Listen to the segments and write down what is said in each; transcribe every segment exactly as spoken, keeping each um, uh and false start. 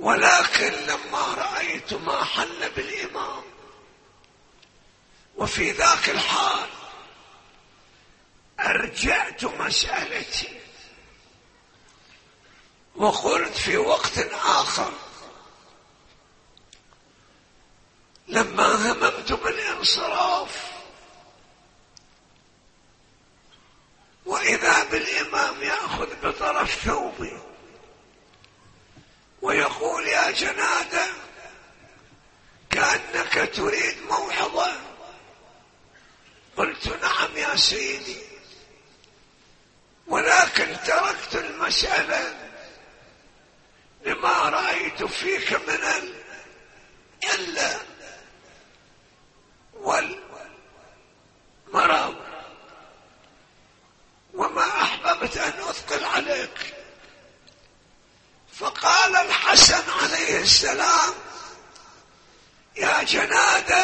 ولكن لما رأيت ما حل بالإمام وفي ذاك الحال أرجعت مسألتي وقلت في وقت آخر لما هممت بالانصراف وإذا بالإمام يأخذ بطرف ثوبي ويقول يا جنادة كأنك تريد موعظة، قلت نعم يا سيدي، ولكن تركت المسألة لما رأيت فيك من الإلا والمرض وما أحببت أن أثقل عليك. فقال الحسن عليه السلام يا جنادة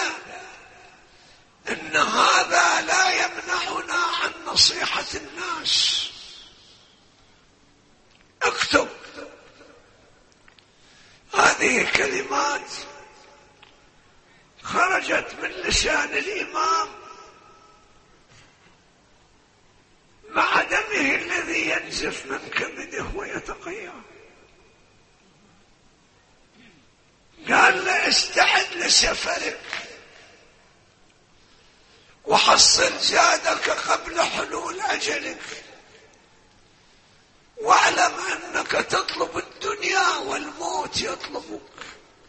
إن هذا لا يمنعنا عن نصيحة الناس، اكتب. هذه كلمات خرجت من لسان الإمام مع دمه الذي ينزف من كبده ويتقيأ. قال له استعد لسفرك وحصل زادك قبل حلول أجلك، واعلم أنك تطلب الدنيا والموت يطلبك،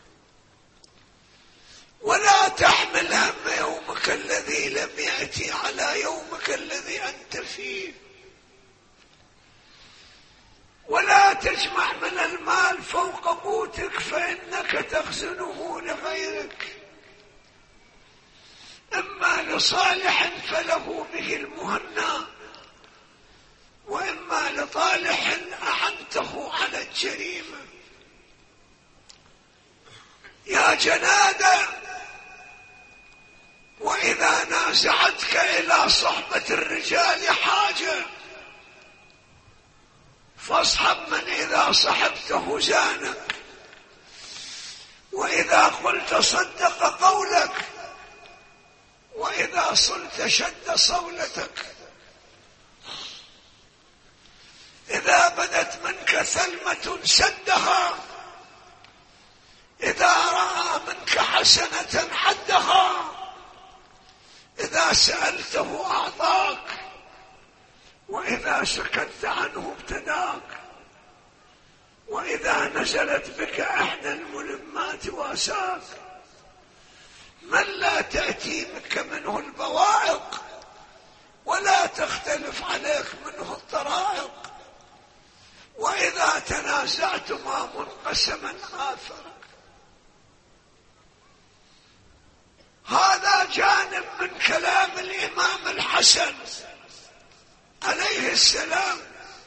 ولا تحمل هم يومك الذي لم يأتي على يومك الذي أنت فيه، ولا تجمع من المال فوق موتك فإنك تخزنه لغيرك، إما لصالح فله به المهنى، وإما لطالح أعنته على الجريمة. يا جنادة وإذا نازعتك إلى صحبة الرجال حاجة فاصحب من إذا صحبته زانك، وإذا قلت صدق قولك، وإذا صلت شد صولتك. إذا بدت منك ثلمة سدها، إذا رأى منك حسنة حدها، إذا سألته أعطاك، وإذا سكت عنه ابتداك، وإذا نزلت بك إحدى الملمات واساك. من لا تأتي بك منه البوائق ولا تختلف عليك منه الطرائق، وإذا تنازعتما منقسما آثرك. هذا جانب من كلام الإمام الحسن عليه السلام.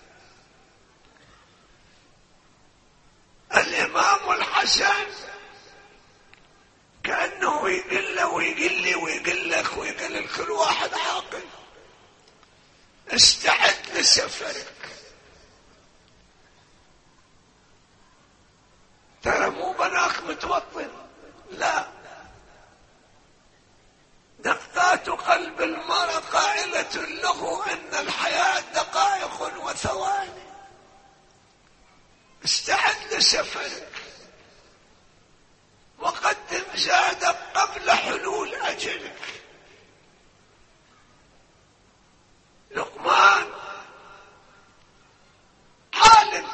الإمام الحسن كأنه يقول له ويقول لي ويقول لك ويقول لكل واحد عاقل استعد لسفرك. ترى مو بناك متوطن، لا، دقات قلب المرء قائلة له أن الحياة دقائق وثواني. استعد لسفرك وقدم زادك قبل حلول أجلك. لقمان عالم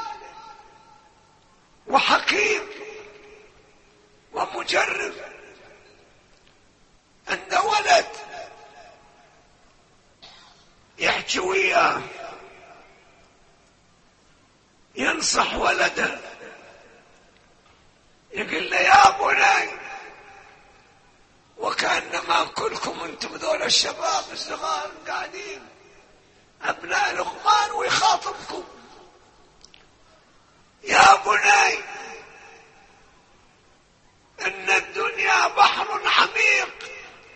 وحكيم ومجرب، عند ولد يحكي وياه ينصح ولده، يقول له يا بني، وكأنما كلكم انتم ذول الشباب الصغار قاعدين ابناء لقمان ويخاطبكم، يا بني ان الدنيا بحر عميق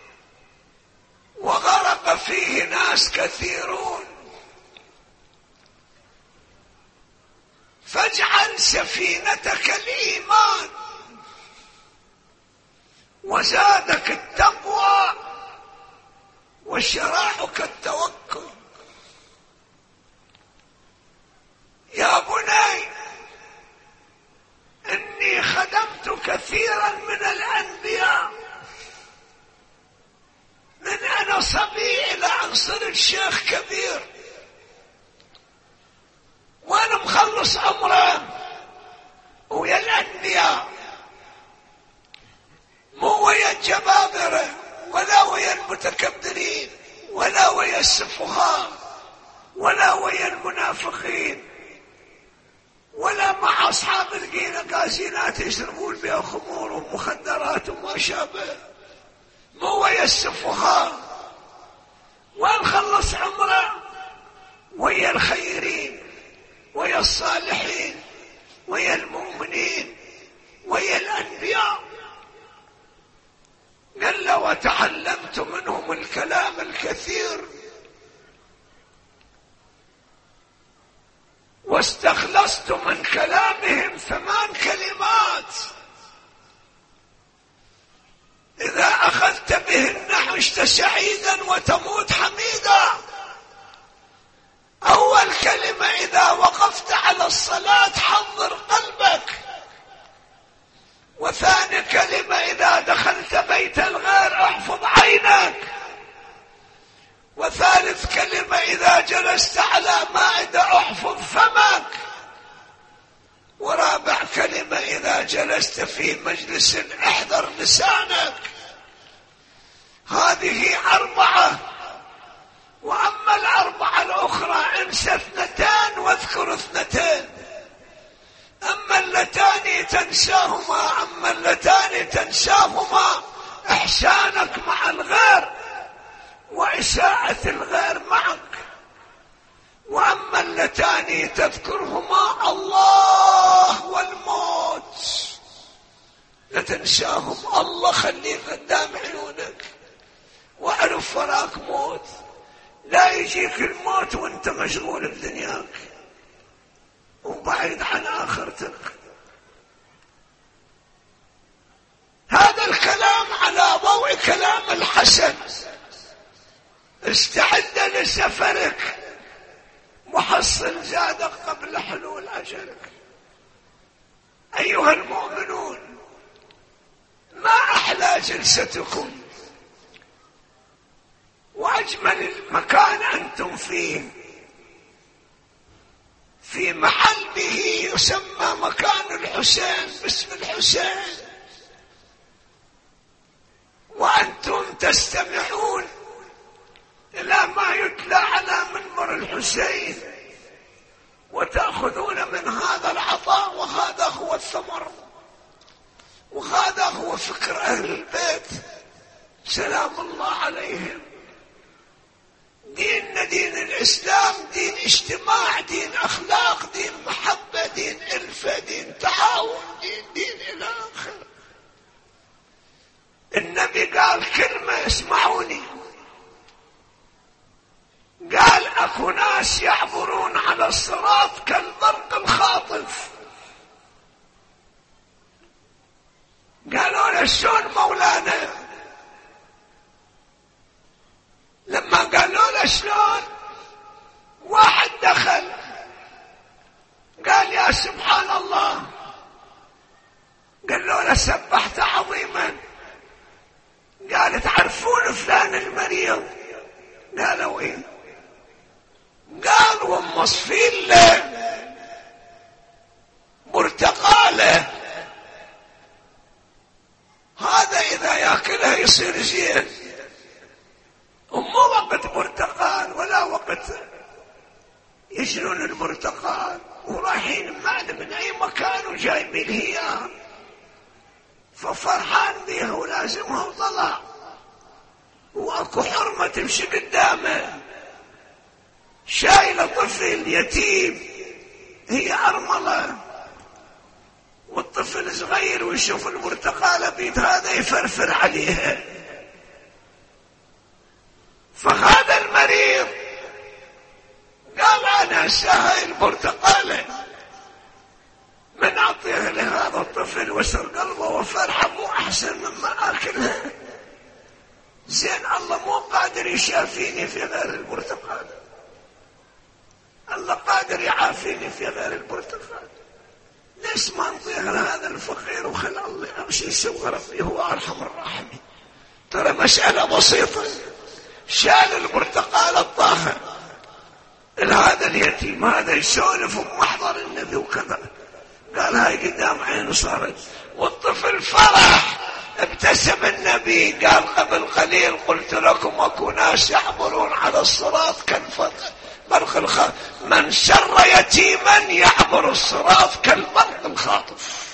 وغرق فيه ناس كثيرون، فاجعل سفينة سفينتك الإيمان وزادك التقوى وشراعك التوكل. يا بني إني خدمت كثيرا من الأنبياء من أنا صبي إلى أن صرت شيخ كبير، وأنا مخلص عمره ويا الأنبياء، مو ويا الجبابرة ولا ويا المتكبرين ولا ويا السفهاء ولا ويا المنافقين ولا مع أصحاب القينقازينات يشربون بها خمور ومخدرات وما شابه، مو ويا السفهاء. وأن خلص عمره ويا الخيرين ويا الصالحين ويا المؤمنين ويا الأنبياء. قال له وتعلمت منهم الكلام الكثير واستخلصت من كلامهم ثمان كلمات إذا أخذت بهن عشت سعيدا وتموت حميدا. أول كلمة إذا وقفت على الصلاة حضر قلبك، وثاني كلمة إذا دخلت بيت الغير احفظ عينك، وثالث كلمة إذا جلست على مائدة احفظ فمك، ورابع كلمة إذا جلست في مجلس احذر لسانك. هذه أربعة، وأما الأربعة الأخرى انسى اثنتان واذكر اثنتين. أما اللتان تنساهما أما اللتان تنساهما إحسانك مع الغير وإساءة الغير معك، وأما اللتان تذكرهما الله والموت لا تنساهم. الله خليه قدام عيونك واعرف وراك موت، لا يجيك الموت وانت مشغول بدنياك وبعيد عن آخرتك. هذا الكلام على ضوء كلام الحسن. استعد لسفرك، محصل زادك قبل حلول أجلك. أيها المؤمنون، ما أحلى جلستكم وأجمل المكان أنتم فيه، في محل به يسمى مكان الحسين باسم الحسين، وأنتم تستمعون إلى ما يتلى على منبر الحسين وتأخذون من هذا العطاء، وهذا هو الثمر، وهذا هو فكر أهل البيت سلام الله عليهم. ديننا دين الإسلام دين اجتماع، دين أخلاق، دين محبة، دين ألفة، دين تعاون، دين دين إلى آخر. النبي قال كلمة اسمعوني، قال أكو ناس يعبرون على الصراط كالبرق الخاطف. قالوا له شلون مولانا؟ لما قالوا له شلون، واحد دخل قال يا سبحان الله، قالوا له سبحت عظيما، قال تعرفون فلان المريض؟ قالوا ايه؟ قال ومصفين له برتقاله، هذا اذا ياكلها يصير زين، ومو وقت برتقال ولا وقت يشلون البرتقال، ورايحين معنا من اي مكان وجايبين هي، ففرحان بيها ولازمها وطلع، واكو حرمة تمشي قدامه، شايله طفل يتيم، هي ارمله، والطفل صغير ويشوف البرتقاله بيد هذا يفرفر عليها. فهذا المريض قال انا ساهي البرتقاله من وسر قلبه وفرحة مو أحسن مما أكلها؟ زين الله مو قادر يشافيني في غير البرتقال، الله قادر يعافيني في غير البرتقال، ليش ما نطيح لهذا الفقير وخلى الله امشي يسوي ربي هو ارحم الراحمين؟ ترى مسألة بسيطة، شال البرتقال الطاهر هذا اليتيم هذا يسولف بمحضر النبي وكذا، قال هاي قدام عينه صارت، والطفل فرح ابتسم النبي قال قبل قليل قلت لكم اكو ناس يعبرون على الصراط كالفرق برق الخاطف، من شر يتيما يعبر الصراط كالبرق الخاطف.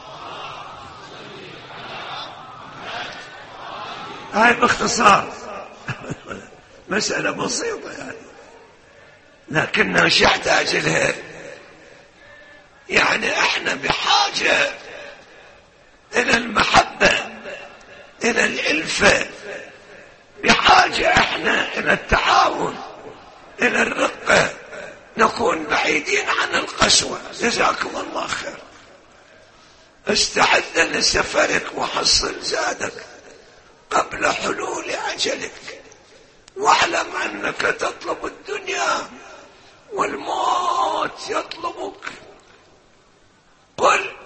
هاي باختصار مسألة بسيطة يعني، لكنها مش يحتاج لها، يعني احنا بحاجة الى المحبة، الى الالفة، بحاجة احنا الى التعاون، الى الرقة، نكون بعيدين عن القسوة. جزاكم الله خير. استعد لسفرك وحصل زادك قبل حلول اجلك، واعلم انك تطلب الدنيا والموت يطلبك. قل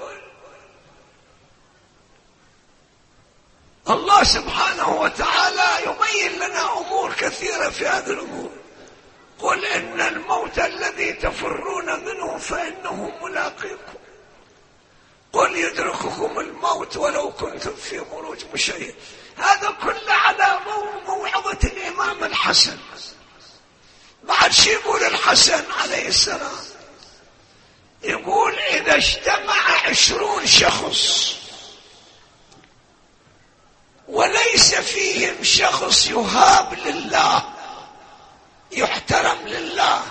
الله سبحانه وتعالى يبين لنا امور كثيرة في هذه الامور. قل ان الموت الذي تفرون منه فانه ملاقيكم، قل يدرككم الموت ولو كنتم في بروج مشيدة. هذا كله على موعظة الامام الحسن. بعد شي يقول الحسن عليه السلام؟ يقول اذا اجتمع عشرون شخص وليس فيهم شخص يهاب لله يحترم لله،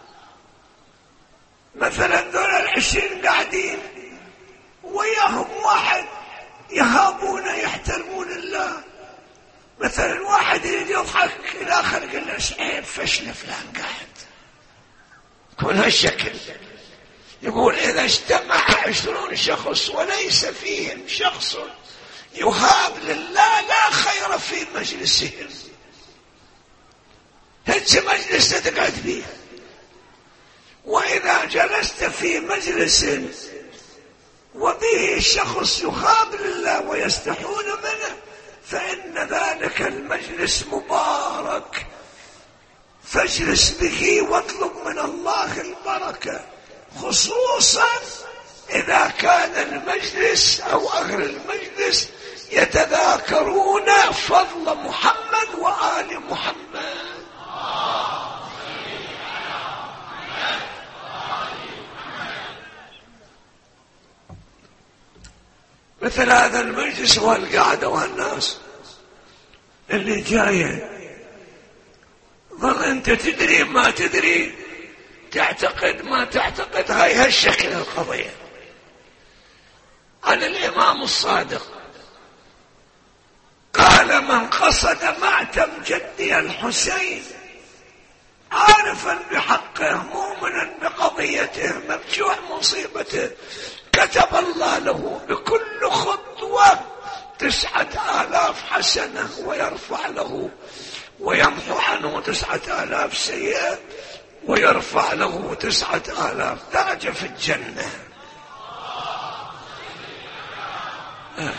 مثلا دول العشرين قاعدين وياهم واحد يهابونه يحترمون الله، مثلا واحد يريد يضحك الاخر يقول له عيب فشل فلان قاعد، يكون هالشكل. يقول اذا اجتمع عشرون شخص وليس فيهم شخص يهاب لله لا خير في مجلسهم. هج مجلس تقعد فيه، واذا جلست في مجلس وبه شخص يهاب لله ويستحون منه فإن ذلك المجلس مبارك، فاجلس به واطلب من الله البركة، خصوصا إذا كان المجلس أو أهل المجلس يتذاكرون فضل محمد وآل محمد. مثل هذا المجلس والقعدة والناس اللي جاية، ظل انت تدري ما تدري، تعتقد ما تعتقد، هاي هالشكل القضية. عن الإمام الصادق قال من قصد معتم جدي الحسين عارفا بحقه مؤمنا بقضيته مبجوع مصيبته كتب الله له بكل خطوة تسعة آلاف حسنة ويرفع له ويمحو عنه تسعة آلاف سيئة ويرفع له تسعة آلاف درجة في الجنة. آه.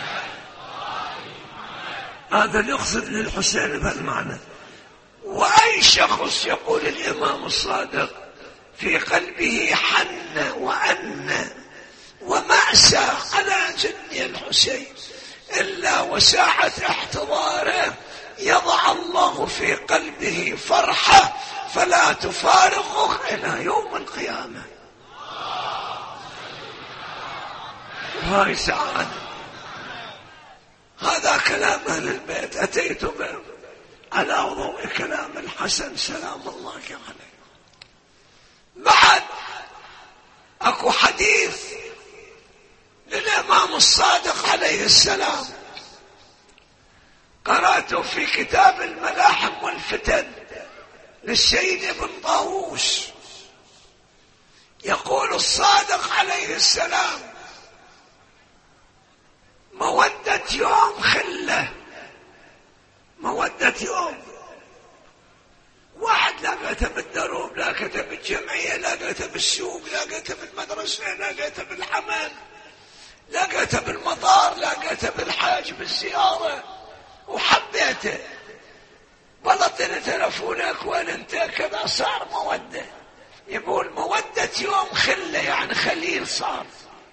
هذا يقصد للحسين بهالمعنى. وأي شخص يقول الإمام الصادق في قلبه حن وأن ومأسى على جدي الحسين إلا وساعة احتضاره يضع الله في قلبه فرحة فلا تفارقه إلى يوم القيامة. هاي سعادة. هذا كلام أهل البيت أتيت به على ضوء كلام الحسن سلام الله عليه. بعد أكو حديث للإمام الصادق عليه السلام قرأته في كتاب الملاحم والفتن للسيد ابن طاووس. يقول الصادق عليه السلام بالسوق، لقيته بالمدرسة، لقيته بالعمل، لقيته بالمطار، لقيته بالحاج بالزيارة وحبيته. بلطن تلفونك وين انت كذا، صار مودة. يقول مودة يوم خلة يعني خليل صار،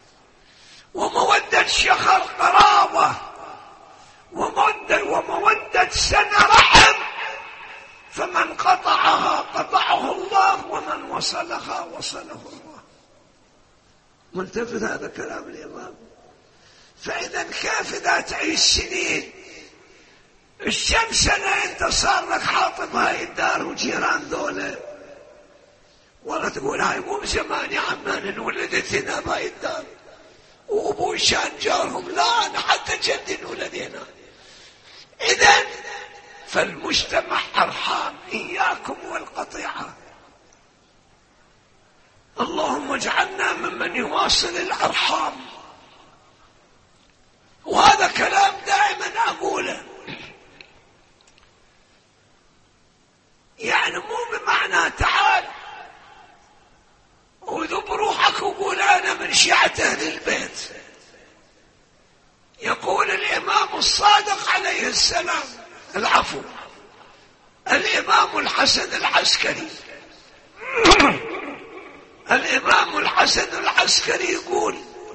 ومودة شهر قرابة، ومودة, ومودة سنة رحم. فمن قطعها قطعه الله، ومن وصلها وصله الله. ملتفت هذا كلام الإمام. فإذا كيف إذا تعيش سنين الشمس سنة انت صار لك حاطب هاي الدار وجيران دولة، ولا تقول هاي مو بزمان يا عمان انولدت هنا بهاي الدار وابوي شان جارهم، لا انا حتى جدي انولد هنا. اذن فالمجتمع ارحام، اياكم والقطيعة. اللهم اجعلنا ممن يواصل الارحام. وهذا كلام دائما اقوله، يعني مو بمعنى تعال وذب روحك وقول انا من شيعة اهل البيت. يقول الامام الصادق عليه السلام، العفو، الامام الحسن العسكري الامام الحسن العسكري يقول: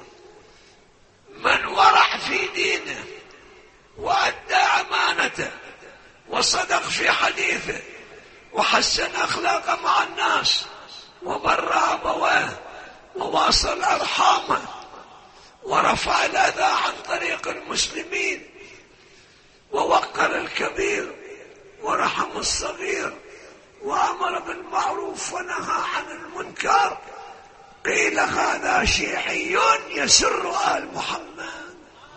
من ورع في دينه وادى امانته وصدق في حديثه وحسن أخلاقه مع الناس وبر أبواه وواصل أرحامه ورفع الأذى عن طريق المسلمين ووقر الكبير ورحم الصغير وأمر بالمعروف ونهى عن المنكر، قيل هذا شيعي يسر آل محمد.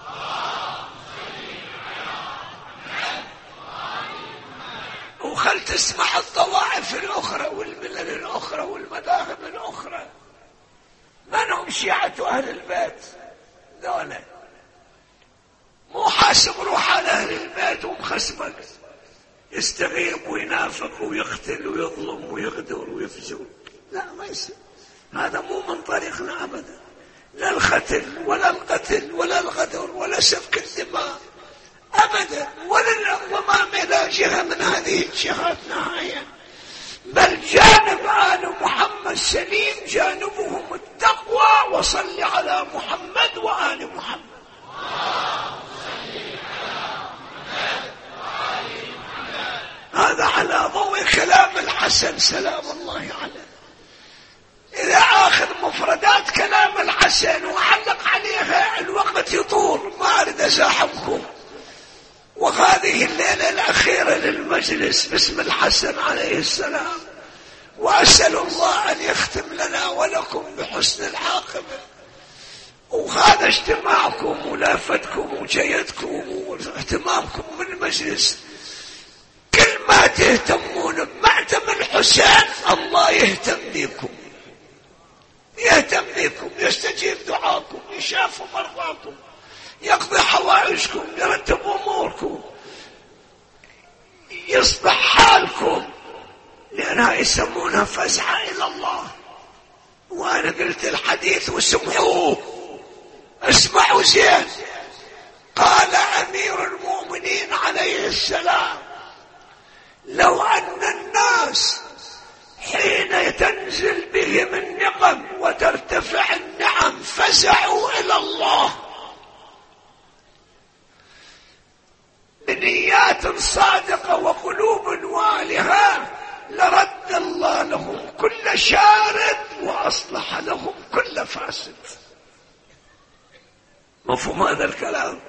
وخل تسمع الطوائف الأخرى والملل الأخرى والمذاهب الأخرى، من هم شيعة أهل البيت ذولا؟ مو حاسب روح على أهل البيت ومخسبك، يستغيب وينافق ويقتل ويظلم ويغدر ويفجر. لا، ما يصير. هذا مو من طريقنا أبدا، لا القتل ولا القتل ولا الغدر ولا سفك الدماء أبدا، ولا الانضمام إلى جهة من هذه الجهات نهائيا. بل جانب آل محمد سليم، جانبهم التقوى. وصل على محمد وآل محمد. هذا على ضوء كلام الحسن سلام الله عليه. إذا آخذ مفردات كلام الحسن وعلق عليها الوقت يطول، ما أريد أزاحمكم. وهذه الليلة الأخيرة للمجلس باسم الحسن عليه السلام، وأسأل الله أن يختم لنا ولكم بحسن العاقبة. وهذا اجتماعكم ولافتكم وجيتكم واهتمامكم بالمجلس، كل ما تهتمون بمعتم الحسين الله يهتم بكم، يهتم بكم، يستجيب دعاكم، يشاف مرضاكم، يقضي حوائجكم، يرتب أموركم، يصبح حالكم، لأنها يسمونها فزعة إلى الله. وأنا قلت الحديث وسمعوه، اسمعوا زين. قال أمير المؤمنين عليه السلام: لو أن الناس حين تنزل بهم النقم وترتفع النعم فزعوا إلى الله بنيات صادقة وقلوب والهة، لرد الله لهم كل شارد وأصلح لهم كل فاسد. مفهوم هذا الكلام؟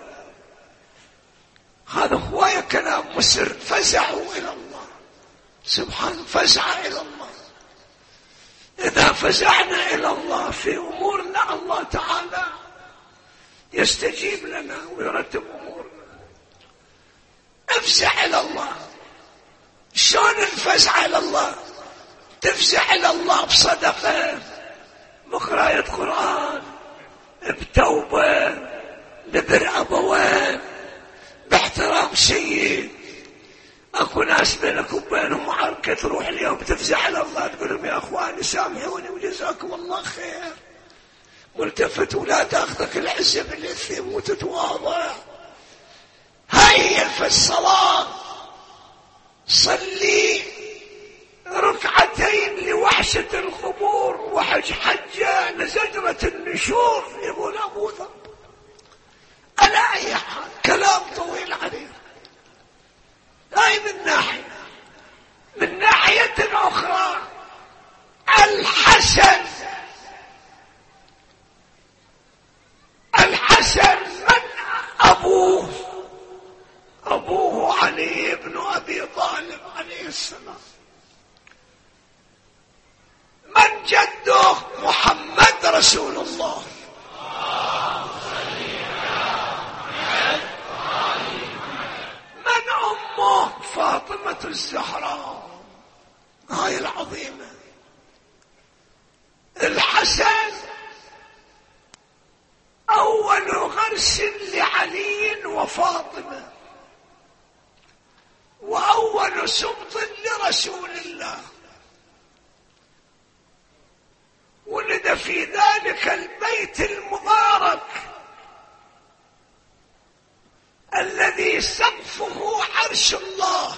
هذا هو كلام مسر. فزعوا إلى الله سبحانه، فزع إلى الله. إذا فزعنا إلى الله في أمورنا الله تعالى يستجيب لنا ويرتب أمورنا. افزع إلى الله. شلون الفزع إلى الله؟ تفزع إلى الله بصدقة، بقراءة قرآن، بتوبة، ببر أبوين، باحترام سيد. أكو ناس ناس بينك وبينهم عركة، تروح اليوم تفزع على الله تقول لهم يا اخواني سامحوني وجزاكم الله خير، والتفت ولا تاخذك العزة بالاثم وتتواضع. هيا في الصلاة صلي ركعتين لوحشة القبور وحج حجة لزجرة النشور. يقول أبو ذر على أي حال كلام طويل عليه. هاي من ناحية. من ناحية أخرى الحسن الحسن من أبوه؟ أبوه علي بن أبي طالب عليه السلام. من جده؟ محمد رسول الله. من أمه؟ فاطمة الزهراء هاي العظيمة. الحسن أول غرس لعلي وفاطمة، وأول سبط لرسول الله، ولد في ذلك البيت المبارك الذي سقفه عرش الله.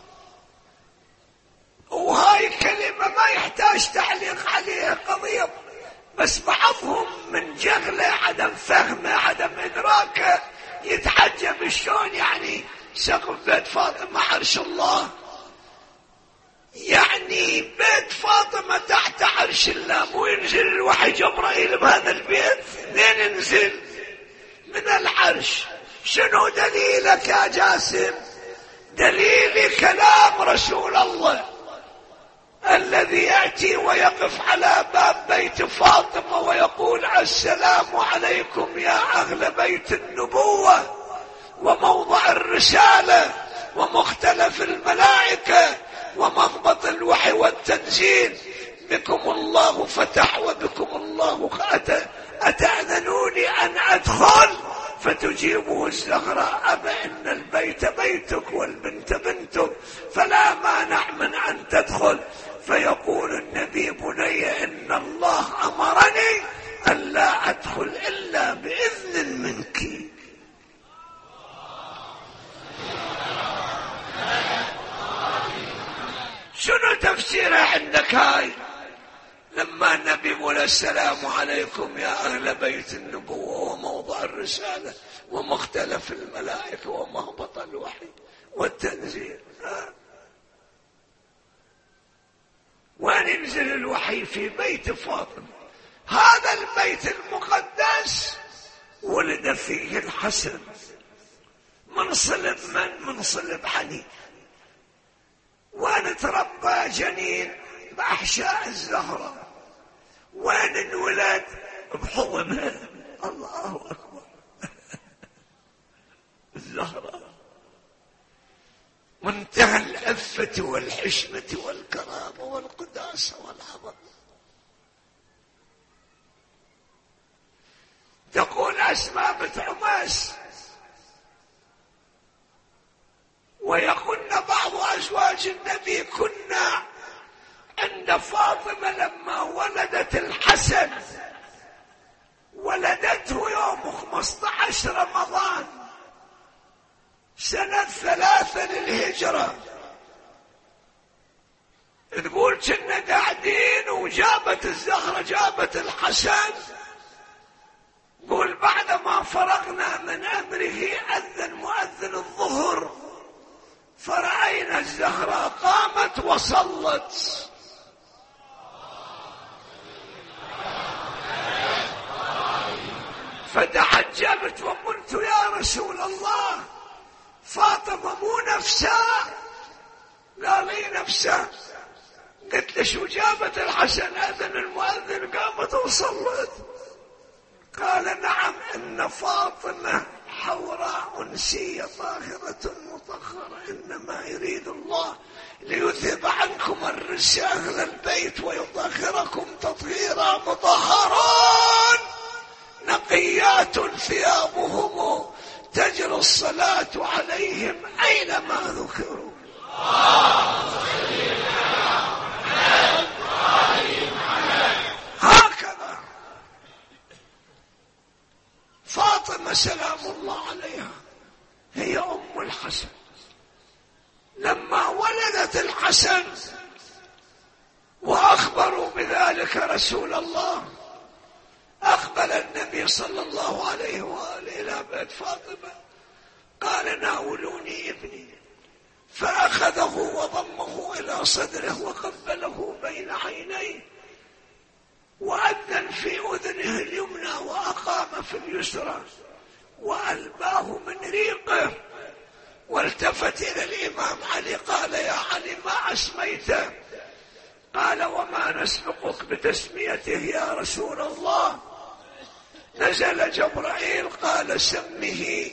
وهاي كلمة ما يحتاج تعليق عليها، قضية بس بعضهم من جهله عدم فهمه عدم إدراكه يتعجب شلون يعني سقف بيت فاطمة عرش الله. يعني بيت فاطمة تحت عرش الله، مو ينزل الوحي جبرائيل بهذا البيت؟ لين ينزل من العرش. شنو دليلك يا جاسم؟ دليل كلام رسول الله الذي يأتي ويقف على باب بيت فاطمة ويقول السلام عليكم يا أهل بيت النبوة وموضع الرسالة ومختلف الملائكة ومهبط الوحي والتنزيل، بكم الله فتح وبكم الله أتى، أتأذنوني أن أدخل؟ فتجيبه الزهراء أبا إن البيت بيتك والبنت بنتك فلا مانع من أن تدخل. فيقول النبي بني إن الله أمرني أن لا أدخل إلا بإذن منك. شنو تفسيرها عندك هاي؟ لما النبي يقول السلام عليكم يا أهل بيت النبوة وموضع الرسالة ومختلف الملائكة ومهبط الوحي والتنزيل، وأن ينزل الوحي في بيت فاطمة. هذا البيت المقدس ولد فيه الحسن من صلب من؟ من صلب علي. وأن تربى جنين بأحشاء الزهرة. وين انولد؟ بحضنها. الله أكبر. الزهرة منتهى العفة والحشمة والكرامة والقداسة والعظمة. تقول أسماء بنت عميس ويقولن بعض أزواج النبي كنا عند فاطمة لما ولدت الحسن، ولدته يوم خمسة عشر رمضان سنة ثلاثة للهجرة. تقول كنا قاعدين وجابت الزهرة جابت الحسن. قول بعد ما فرغنا من أمره أذن مؤذن الظهر فرأينا الزهرة قامت وصلت. فتعجبت وقلت يا رسول الله فاطمة مو نفسها؟ لا لي نفسها. قلت له شو جابت الحسن؟ أذن المؤذن قامت وصلت. قال نعم إن فاطمة حوراء أنسية طاهرة مطهرة، إنما يريد الله ليذهب عنكم الرجس أهل البيت ويطهركم تطهيرا، مطهرون نقيات ثيابهم تجري الصلاة عليهم أينما ذكروا. هكذا فاطمة سلام الله عليها هي أم الحسن. لما ولدت الحسن وأخبروا بذلك رسول الله، أقبل النبي صلى الله عليه وآله إلى بيت فاطمة، قال ناولوني ابني، فأخذه وضمه إلى صدره وقبله بين عينيه، وأذن في أذنه اليمنى وأقام في اليسرى، وألباه من ريقه، والتفت إلى الإمام علي قال يا علي ما أسميته؟ قال وما نسبقك بتسميته يا رسول الله؟ نزل جبرائيل قال سمه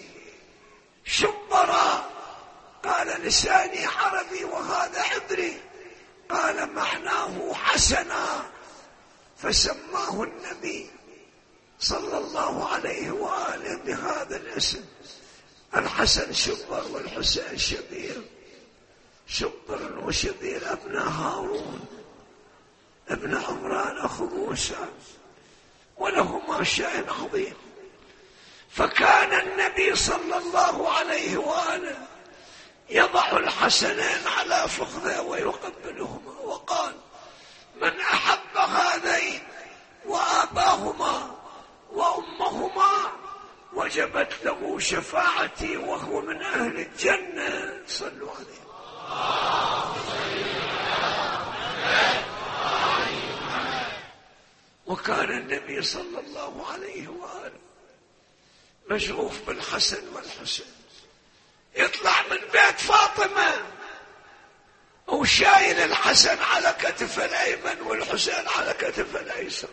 شبرا، قال لساني عربي وهذا عبري، قال معناه حسنا، فسماه النبي صلى الله عليه وآله بهذا الاسم. الحسن شبر والحسين شبير، شبر وشبير ابن هارون ابن عمران أخو موسى، ولهما شأن عظيم. فكان النبي صلى الله عليه وآله يضع الحسنين على فخذه ويقبلهما، وقال من أحب هذين وآباهما وأمهما وجبت له شفاعتي وهو من أهل الجنة. صلوا عليه. وكان النبي صلى الله عليه وآله مشغوف بالحسن والحسين، يطلع من بيت فاطمة وشايل الحسن على كتف الأيمن والحسين على كتف الأيسر،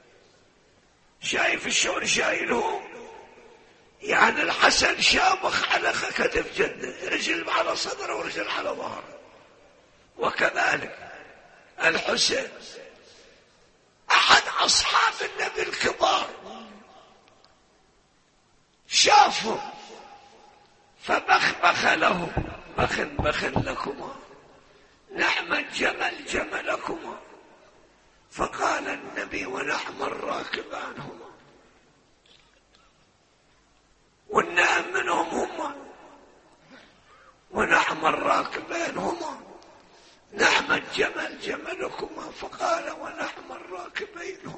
شايف الشون شايلهم، يعني الحسن شامخ على كتف جده، رجل على صدره ورجل على ظهره، وكذلك الحسين. أحد أصحاب النبي الكبار شافه فبخبخ له بخن بخن لكما، نعم الجمل جملكما، فقال النبي ونعم الراكبان هما، والنعم منهم هما، ونعم الراكبان هما، نعم الجمل جملكما، فقال ونعم الراكبين هم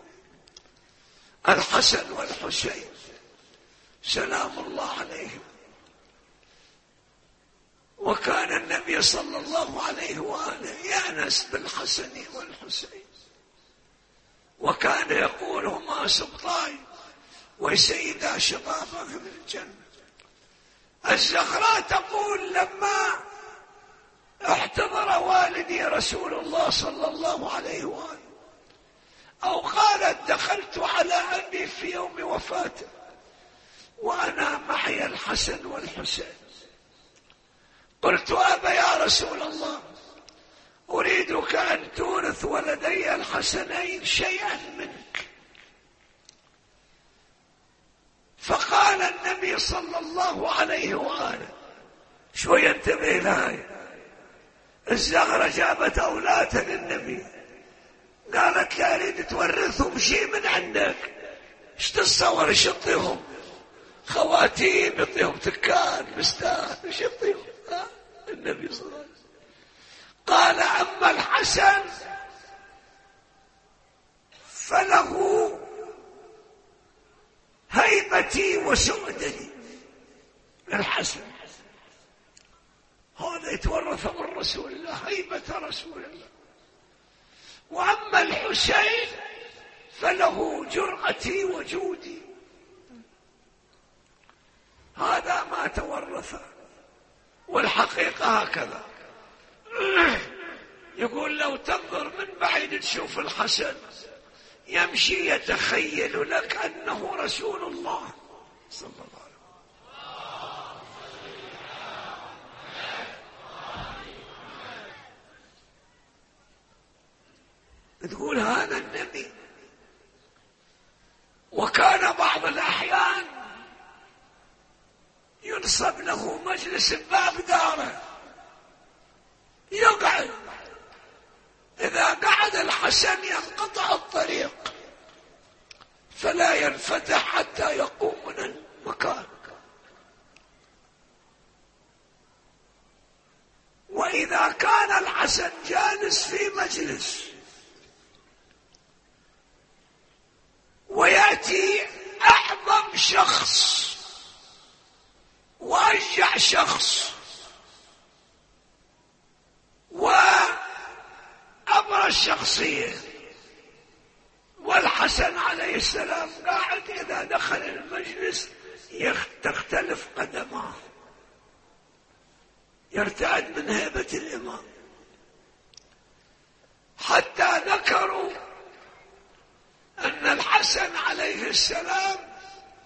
الحسن والحسين سلام الله عليهم. وكان النبي صلى الله عليه وآله يأنس بالحسن والحسين، وكان يقول هما سبطاي وسيدا شباب أهل الجنة. الزهراء تقول لما احتضر والدي رسول الله صلى الله عليه وآله، أو قالت دخلت على أبي في يوم وفاته وأنا معي الحسن والحسين، قلت أبا يا رسول الله أريدك أن تورث ولدي الحسنين شيئا منك. فقال النبي صلى الله عليه وآله شوية انتبه لهاي، الزهرة جابت أولادها للنبي قالت لا أريد تورثهم شيء من عندك، ايش تتصور ايش يعطيهم؟ خواتيم، يعطيهم تكان بستان، ايش يعطيهم؟ النبي صلى الله عليه وسلم قال أما الحسن فله هيبتي وسؤدتي. الحسن هذا يتورث من رسول الله، هيبة رسول الله. وأما الحسين فله جرأتي وجودي، هذا ما تورثه. والحقيقة هكذا، يقول لو تنظر من بعيد تشوف الحسن يمشي يتخيل لك أنه رسول الله صلى الله عليه وسلم. تقول هذا النبي. وكان بعض الأحيان ينصب له مجلس باب داره الحسن ينقطع الطريق فلا ينفتح حتى يقوم من المكان. وإذا كان الحسن جالس في مجلس ويأتي أعظم شخص وأشجع شخص وأبرز شخصية والحسن عليه السلام قاعد، إذا دخل المجلس تختلف قدماه، يرتعد من هيبة الإمام، حتى ذكروا أن الحسن عليه السلام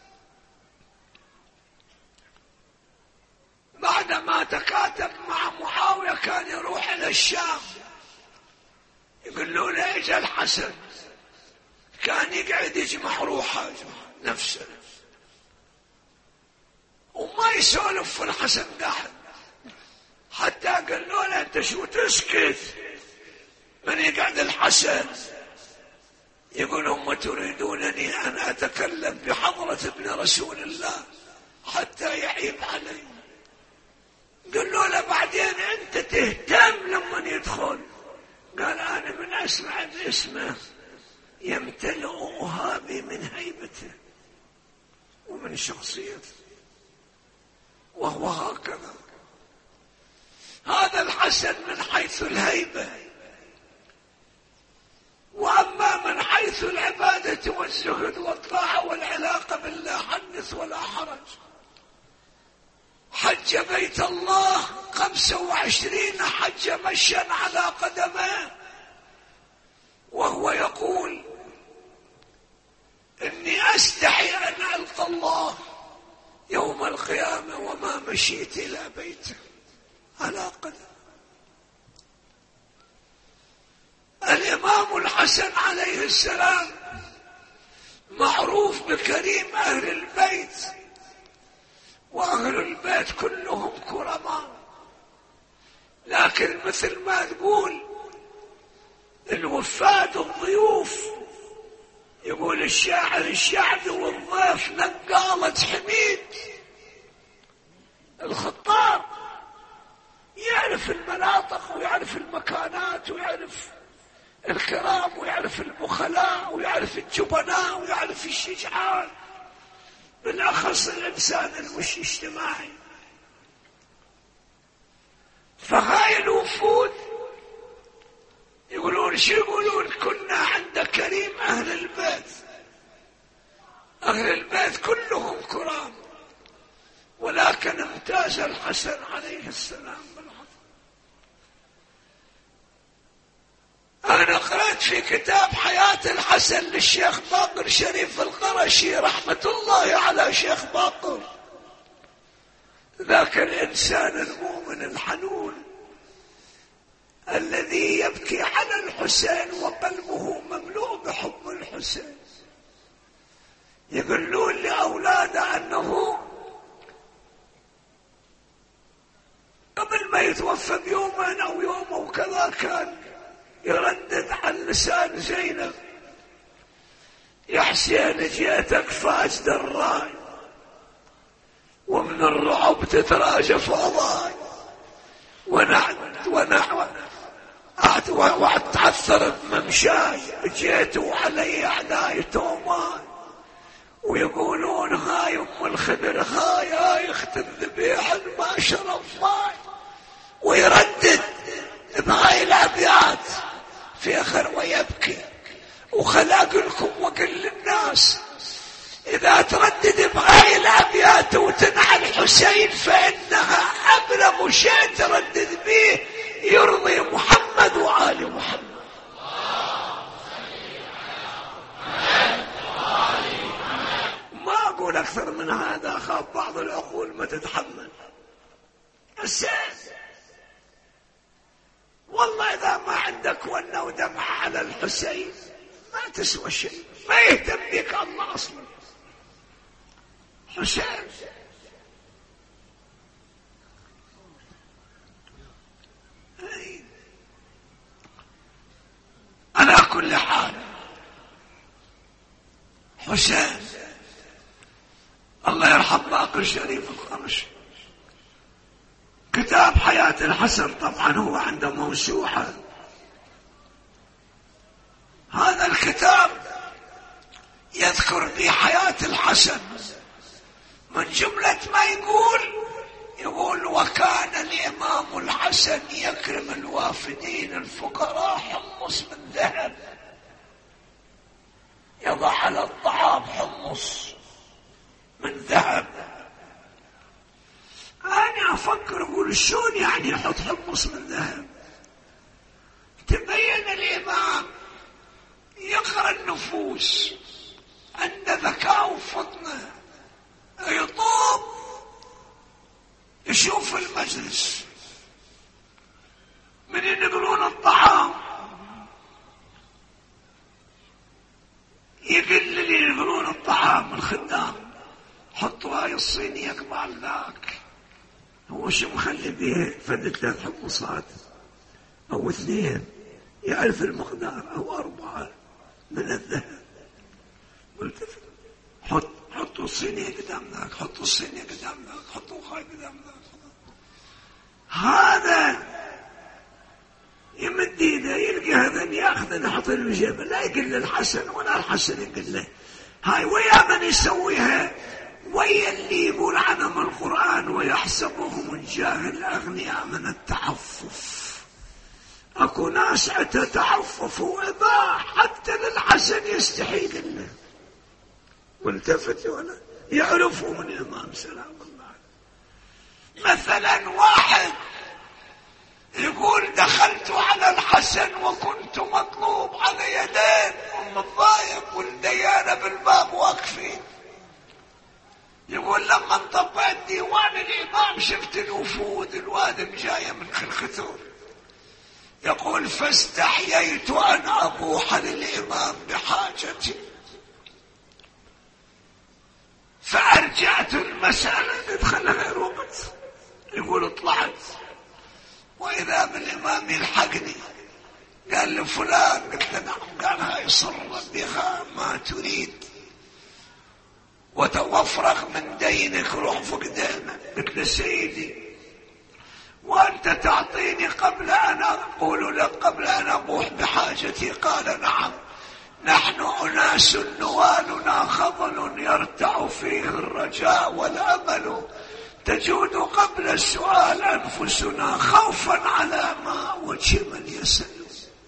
بعدما تكاتب مع معاوية كان يروح إلى الشام، يقولوا له اجا الحسن، كان يقعد يجمع روحه نفسه وما يسولف في الحسن قاعد، حتى قالوا له انت شو تسكت من يقعد الحسن؟ يقول هم تريدونني ان اتكلم بحضرة ابن رسول الله حتى يعيب علي؟ قالوا له بعدين انت تهتم لما يدخل. قال انا من اسمع باسمه يمتلئ وهابي من هيبته ومن شخصيته، وهو هكذا. هذا الحسن من حيث الهيبة، وأما من حيث العبادة والزهد والطاعة والعلاقة بالله حدث ولا حرج. حج بيت الله خمسة وعشرين حج مشيا على قدمه، وهو يقول إني أستحي أن ألقى الله يوم القيامة وما مشيت إلى بيته على قدم. الإمام الحسن عليه السلام معروف بكريم أهل البيت، وأهل البيت كلهم كرماء، لكن مثل ما تقول الوفاد الضيوف، يقول الشاعر الشعبي والضيف نقالة حميد. الخطاب يعرف المناطق ويعرف المكانات ويعرف الكرام ويعرف البخلاء ويعرف الجبناء ويعرف الشجعان، بالأخص الإنسان المش اجتماعي. فهاي الوفود يقولون شو يقولون؟ كنا عند كريم أهل البيت، أهل البيت كلهم كرام، ولكن امتاز الحسن عليه السلام بالعطف. أنا قرأت في كتاب حياة الحسن للشيخ باقر شريف القرشي رحمة الله على شيخ باقر، ذاك الإنسان المؤمن الحنون الذي يبكي على الحسين وقلبه مملوء بحب الحسين. يقولون لأولاده أنه قبل ما يتوفى بيومين أو يوم أو كذا كان يردد عن لسان زينب: يا حسين جيتك فاجد الراي ومن الرعب تتراجف أضاي، ونعد ونحو واتعثر بممشاي، جيت وعلي أعداي تومان، ويقولون هاي أم الخبر، هاي هاي اخت الذبيح ما شرب ماي، ويردد بهاي الأبيات في آخر ويبكي. وخلاق لكم وقل للناس إذا تردد بهاي الأبيات وتنعى الحسين فإنها أبلغ شيء تردد به يرضي محمد وآل محمد. ما أقول أكثر من هذا، أخاف بعض العقول ما تتحمل. السيد والله إذا ما عندك ونة ودمعة على الحسين ما تسوى شيء، ما يهتم بك الله أصلا. حسين أنا كنت حسين الله يرحم باقر الشريف القرشي. كتاب حياة الحسن طبعا هو عنده موسوعة. هذا الكتاب يذكر في حياة الحسن من جملة ما يقول يقول وكان الإمام الحسن يكرم الوافدين الفقراء حمص من ذهب، يضع على الطعام حمص من ذهب. أنا أفكر أقول شلون يعني يحط حمص من ذهب؟ تبين الإمام يقرأ النفوس، عنده ذكاء وفطنة، يطوب يشوف المجلس من ينقلون الطعام يقل اللي ينقلون الطعام الخدام حطوا هاي الصينية قبال ذاك، هو شو مخلي بيه فد ثلاث حمصات او اثنين يعرف المقدار او اربعة من الذهب. والتفت حط حطوا الصينية قدام ذاك، حطوا الصينية قدام ذاك، حطوا خاي قدام ذاك. هذا يمد ايده يلقى هذا ياخذ يحط له جيبه، لا يقول للحسن ولا الحسن يقول له. هاي ويا من يسويها؟ ويا اللي يقول عنهم القرآن ويحسبهم الجاهل الأغنياء من التعفف. اكو ناس عتا تعفف وإباح حتى للحسن يستحيل له. والتفت ولا يعرفوا من الإمام سلام الله عليه. مثلا واحد يقول دخلت على الحسن وكنت مطلوب على يدين ومتضايق والديانة بالباب واقفين. يقول لما انطبقت ديوان الإمام شفت الوفود الوادم جاية من خلختور. يقول فاستحييت أن أبوح للإمام بحاجتي، فأرجعت المسألة ندخل غير وقت. يقول طلعت وإذا بالإمام يلحقني قال له فلان، قلت له نعم. قال هاي صرت بها ما تريد وتوفرغ من دينك روح فقدانك. قلت له سيدي وأنت تعطيني قبل أن أقول لك قبل أن أبوح بحاجتي؟ قال نعم. نحن أناس نوالنا خضل يرتع فيه الرجاء والأمل، تجود قبل السؤال أنفسنا خوفا على ما وجه من يسأل.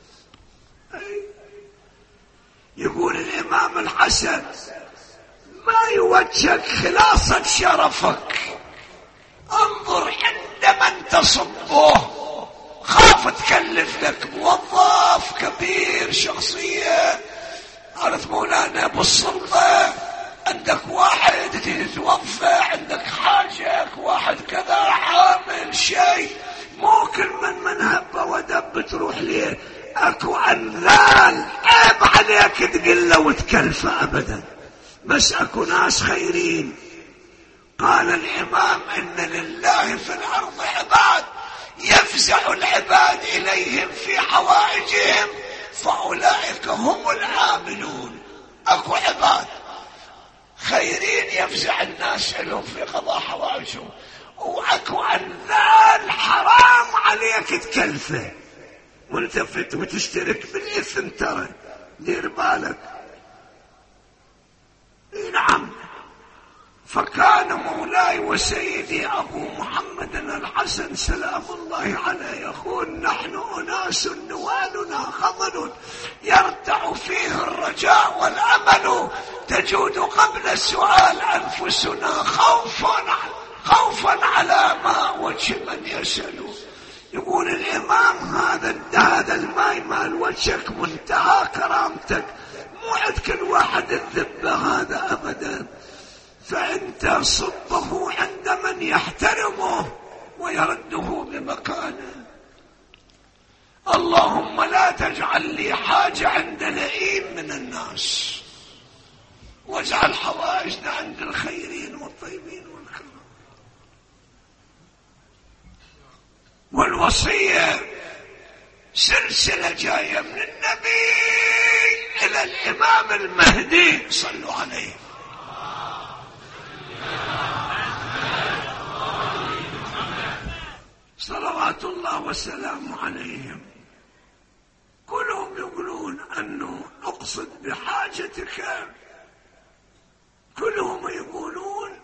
يقول الإمام الحسن ما يوجهك خلاصة شرفك، انظر عند من تصبه. خاف تكلف لك موظف كبير شخصية، قالت مولانا بالسلطة عندك واحد تتوفى، عندك حاجة واحد كذا عامل شيء، مو كل من من هب ودب تروح ليه. اكو انذال عيب عليك تقل له وتكلفه ابدا، بس اكو ناس خيرين. قال الامام ان لله في الارض عباد يفزع العباد اليهم في حوائجهم فاولئك هم العاملون. اكو عباد خيرين يفزع الناس لهم في قضاء حوائجهم، واكو انذال حرام عليك تكلفه والتفت وتشترك بالاثم. ترى دير بالك. نعم. فكان مولاي وسيدي ابو محمد الحسن سلام الله عليه يقول نحن اناس نوالنا خضل يرتع فيه الرجاء والامل، تجود قبل السؤال انفسنا خوفا خوفا على ما وجه من يسأل. يقول الامام هذا هذا الماي مال وجهك منتهى كرامتك، مو عند كل واحد الذبه هذا ابدا، فانت صبه عند من يحترمه ويرده بمكانه. اللهم لا تجعل لي حاجة عند لئيم من الناس، واجعل حوائجنا عند الخيرين والطيبين والكرام. والوصية سلسلة جاية من النبي إلى الإمام المهدي. صلوا عليه. صلوات الله وسلامه عليهم. كلهم يقولون أنه نقصد بحاجتك، كلهم يقولون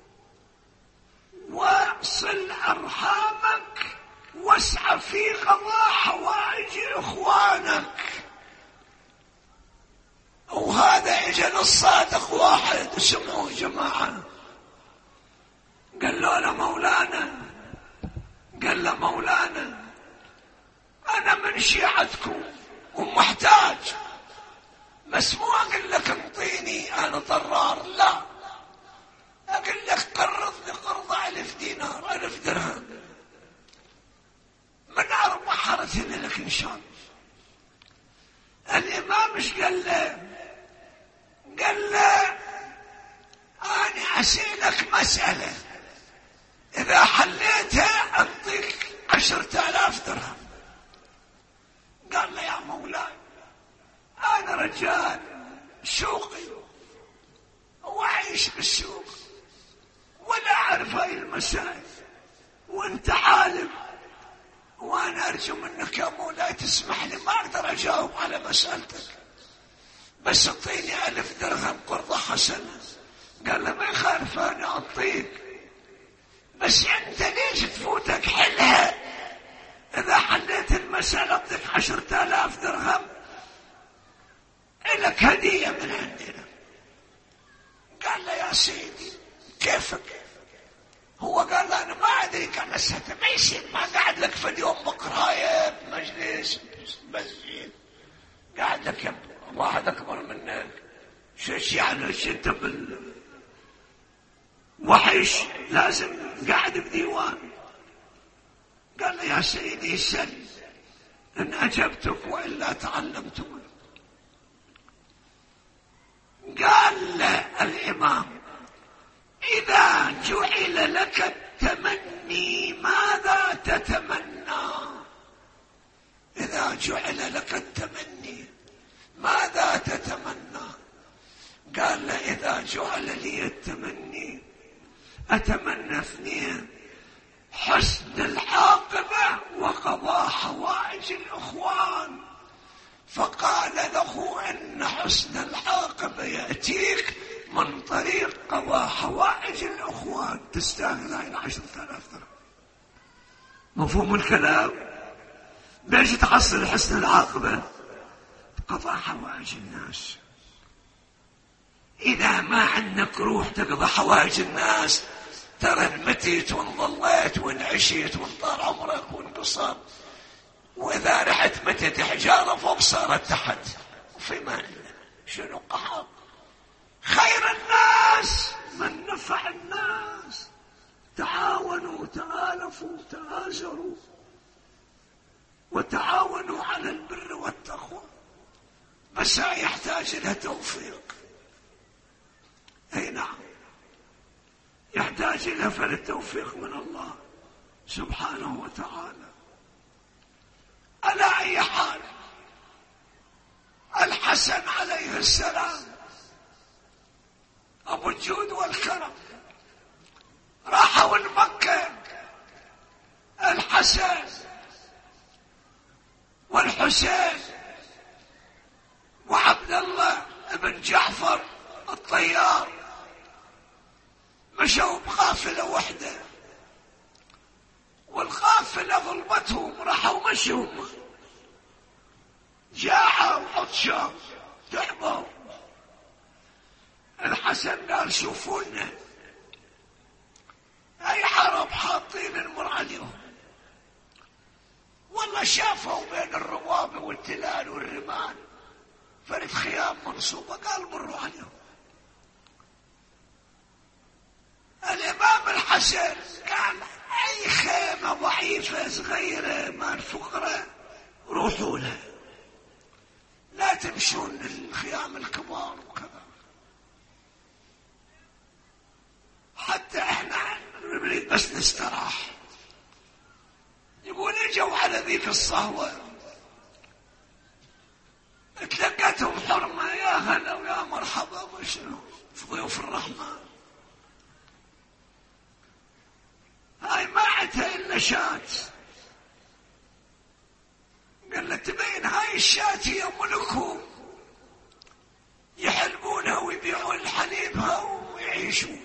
واصل أرحامك واسعى في قضاء حوائج إخوانك. وهذا اجل الصادق واحد اسمعوا جماعة، قال له أنا مولانا، قال له مولانا أنا من شيعتكم ومحتاج، بس مو أقول لك انطيني أنا ضرار، لا، أقول لك قرضني قرض ألف دينار ألف درهم من أربع حرتين لك إن شاء الله. الإمام ايش قال له؟ قال له أنا أسألك مسألة، إذا حليتها أعطيك عشرة آلاف درهم. قال له يا مولاي أنا رجال سوقي وأعيش بالسوق ولا أعرف هاي المسائل، وأنت عالم، وأنا أرجو منك يا مولاي تسمح لي، ما أقدر أجاوب على مسألتك، بس أعطيني ألف درهم قرضة حسنة. قال له ما يخالف أنا أعطيك، بس أنت ليش تفوتك حلها؟ إذا حليت المسألة أعطيك عشرة آلاف درهم إلك هدية من عندنا. قال له يا سيدي كيفك؟ هو قال له أنا ما أدري، قال له سهل ما يصير، ما قاعد لك في اليوم بقراية بمجلس مسجد، قاعد لك يا واحد أكبر منك، شو يعني انت بالوحش لازم قاعد بديوان. قال له يا سيدي سل إن أجبتك وإلا تعلمتك. قال له الإمام إذا جعل لك التمني ماذا تتمنى؟ إذا جعل لك التمني ماذا تتمنى؟ قال له إذا جعل لي التمني أتمنى اثنين، حسن العاقبة وقضاء حوائج الإخوان. فقال له إن حسن العاقبة يأتيك من طريق قضاء حوائج الإخوان، تستاهل هاي العشرة آلاف درهم. مفهوم الكلام؟ بيش تحصل حسن العاقبة؟ قضاء حوائج الناس. إذا ما عندك روح تقضى حوائج الناس، ترى متيت وانظليت وانعشيت وانطال عمرك وانقصر، وإذا رحت متت حجارة فوق صارت تحت، وفي ما شنو قحط. خير الناس من نفع الناس، تعاونوا تآلفوا تآزروا وتعاونوا على البر والتقوى، بس يحتاج لها توفيق. اي نعم، يحتاج الى فل التوفيق من الله سبحانه وتعالى. على اي حال، الحسن عليه السلام ابو الجود والكرم راحوا لمكة. الحسن والحسين وعبد الله بن جعفر الطيار مشوا بقافلة وحدة، والقافلة ظلمتهم، راحوا مشوا جاعوا عطشان تعبوا. الحسن قال شوفونا، اي حرب حاطين المر عليهم. والله شافوا بين الروابي والتلال والرمال فرد خيام منصوبة، قال مروا عليهم. الإمام الحسن قال أي خيمة ضعيفة صغيرة مع الفقراء روحوا لها، لا تمشون للخيام الكبار وكذا، حتى احنا نريد بس نستراح. يقول اجوا على ذيك الصهوة، تلقتهم حرمة وشنو في ضيوف الرحمن. هاي ما عندها إلا شات. قال له تبين هاي الشات هي ملكهم، يحلبونها ويبيعون حليبها ويعيشون.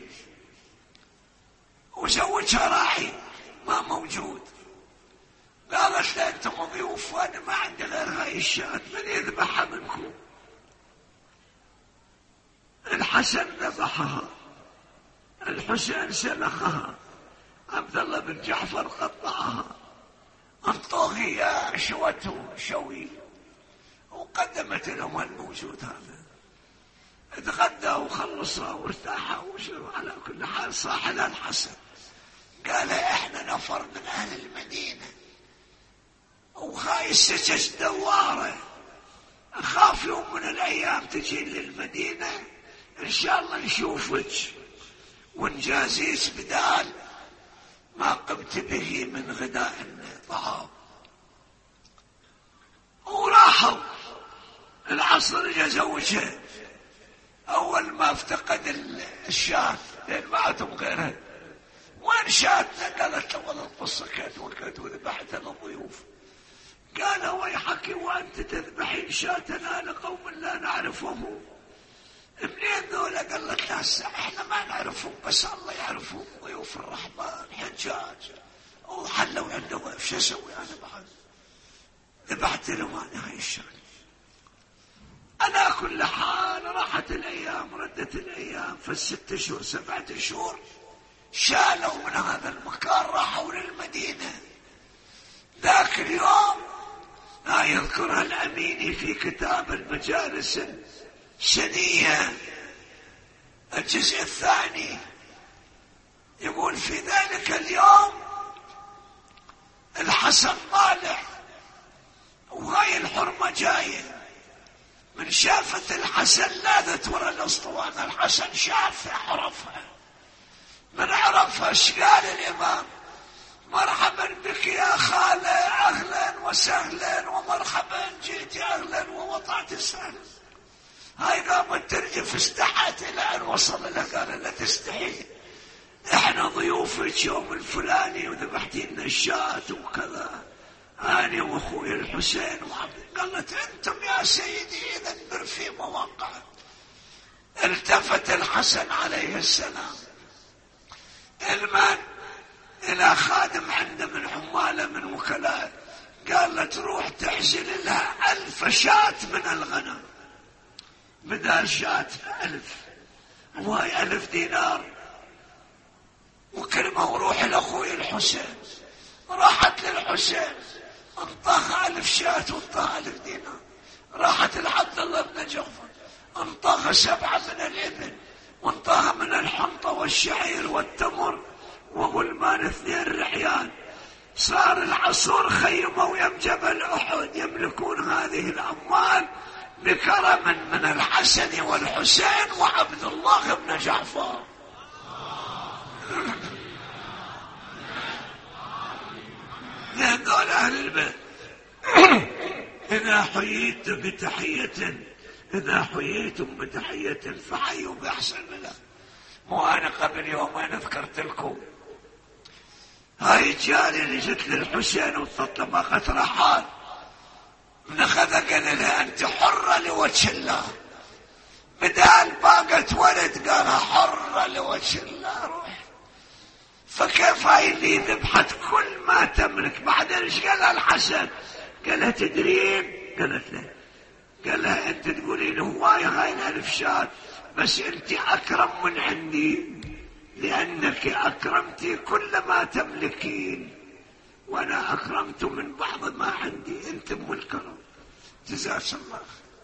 وزوجها راعي ما موجود. قالت له انتم ضيوف وانا ما عندي غير هاي الشات، من يذبحها منكم؟ الحسن ذبحها، الحسين سلخها، عبد الله بن جعفر قطعها، الطاغية شوته شوي وقدمت لهم الموجود هذا. اتغدى وخلصها وارتاحوا وشروا. على كل حال صاح لها الحسن قال احنا نفر من اهل المدينة وهاي السجج دوارة، اخاف يوم من الايام تجي للمدينة ان شاء الله نشوفك ونجازيك بدال ما قمت به من غداء طعام. وراحوا العصر جا زوجها. اول ما افتقد الشاة لان ما عندهم غيرها، وين شاتنا؟ قالت له والله القصه كانت وكانت وذبحتها للضيوف. قال ويحك وانت تذبحين شاتنا لقوم لا نعرفهم، منين ذولا؟ قالت له هسه احنا ما نعرفهم بس الله يعرفهم، ضيوف الرحمن حجاج وحلوا عنده ضيف، شو اسوي انا بعد؟ ذبحت لهم انا هاي الشات. على كل حال راحت الايام، ردت الايام، في الست اشهر سبعة اشهر شالوا من هذا المكان راحوا للمدينة. ذاك اليوم لا يذكرها الأميني في كتاب المجالس السنية الجزء الثاني، يقول في ذلك اليوم الحسن طالع وهاي الحرمة جاية. من شافت الحسن لاذت ورا الاسطوانة، الحسن شافها عرفها. من عرفها ايش قال الامام؟ مرحبا بك يا خالة، اهلا وسهلا ومرحبا، جئت اهلا ووضعت سهلا. هاي قامت ترجف، استحت الى ان وصل لها. قال لا تستحي، احنا ضيوفك يوم الفلاني وذبحتي لنا الشاة وكذا، انا واخوي الحسين وعبد. قالت انتم يا سيدي اذا بر في مواقع. التفت الحسن عليه السلام المن الى خادم عنده من عماله من وكلاء، قال له تروح تحزل لها الف شاة من الغنم بدال شاة الف، وهاي الف دينار وكلمه، وروح لاخوي الحسين. راحت للحسين انطاها الف شاة وانطاها الف دينار. راحت لعبد الله بن جعفر انطاها سبعه من الابل وانطاها من الحنطه والشعير والتمر وغلمان اثنين رحيان. صار العصر خيموا يم جبل احد يملكون هذه الاموال بكرم من الحسن والحسين وعبد الله بن جعفر. لهذول اهل البيت. اذا حييت بتحيه اذا حييتم بتحيه فحيوا باحسن منها. مو انا قبل يومين ذكرت لكم هاي الجارية اللي جت للحسين وطلقت رحال من اخذها قال لها انت حرة لوجه الله، بدال باقت ولد قالها حرة لوجه الله روح. فكيف هاي اللي ذبحت كل ما تملك؟ بعدين ايش قالها الحسن؟ قالها تدرين؟ قالت له. قال لها انت تقولين هواي هاي الالف شات بس انت اكرم من عندي لانك اكرمتي كل ما تملكين وانا اكرمت من بعض ما عندي، انت ام الكرم، جزاك الله.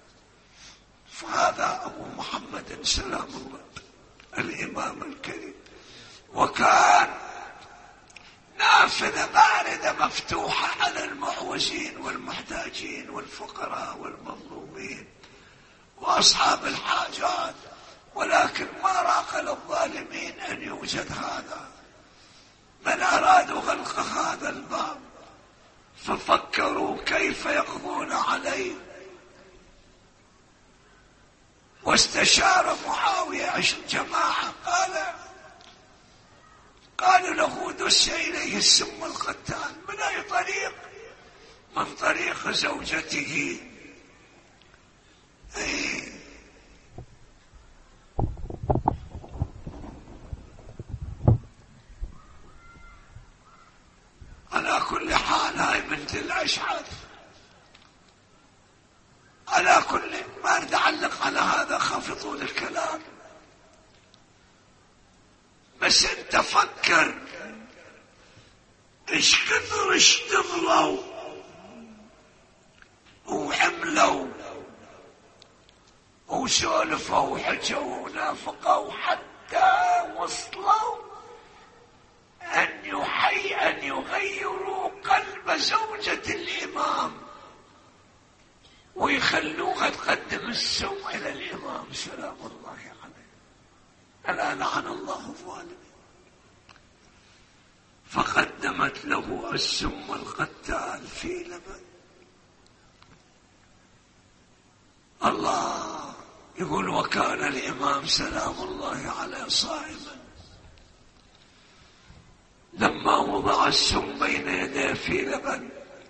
فهذا ابو محمد سلام الله الامام الكريم، وكان نافذة باردة مفتوحة على المعوزين والمحتاجين والفقراء والمظلومين واصحاب الحاجات، ولكن ما راق للظالمين ان يوجد هذا، بل ارادوا غلق هذا الباب ففكروا كيف يقضون عليه. واستشار معاوية عشر جماعة، قال قالوا له دس إليه السم القتال. من أي طريق؟ من طريق زوجته. أي على كل حال هاي بنت الأشعث. على كل ما أريد أعلق على هذا، خاف طول الكلام، بس أنت فكر إيش كثر اشتغلوا وعملوا وسولفوا وحكوا ونافقوا حتى وصلوا أن يحي أن يغيروا قلب زوجة الإمام ويخلوها تقدم السم إلى الإمام سلام الله عليه. ألا لعن الله الظالمين. فقدمت له السم القتال في لبن. الله يقول وكان الإمام سلام الله عليه صائما لما وضع السم بين يديه في لبن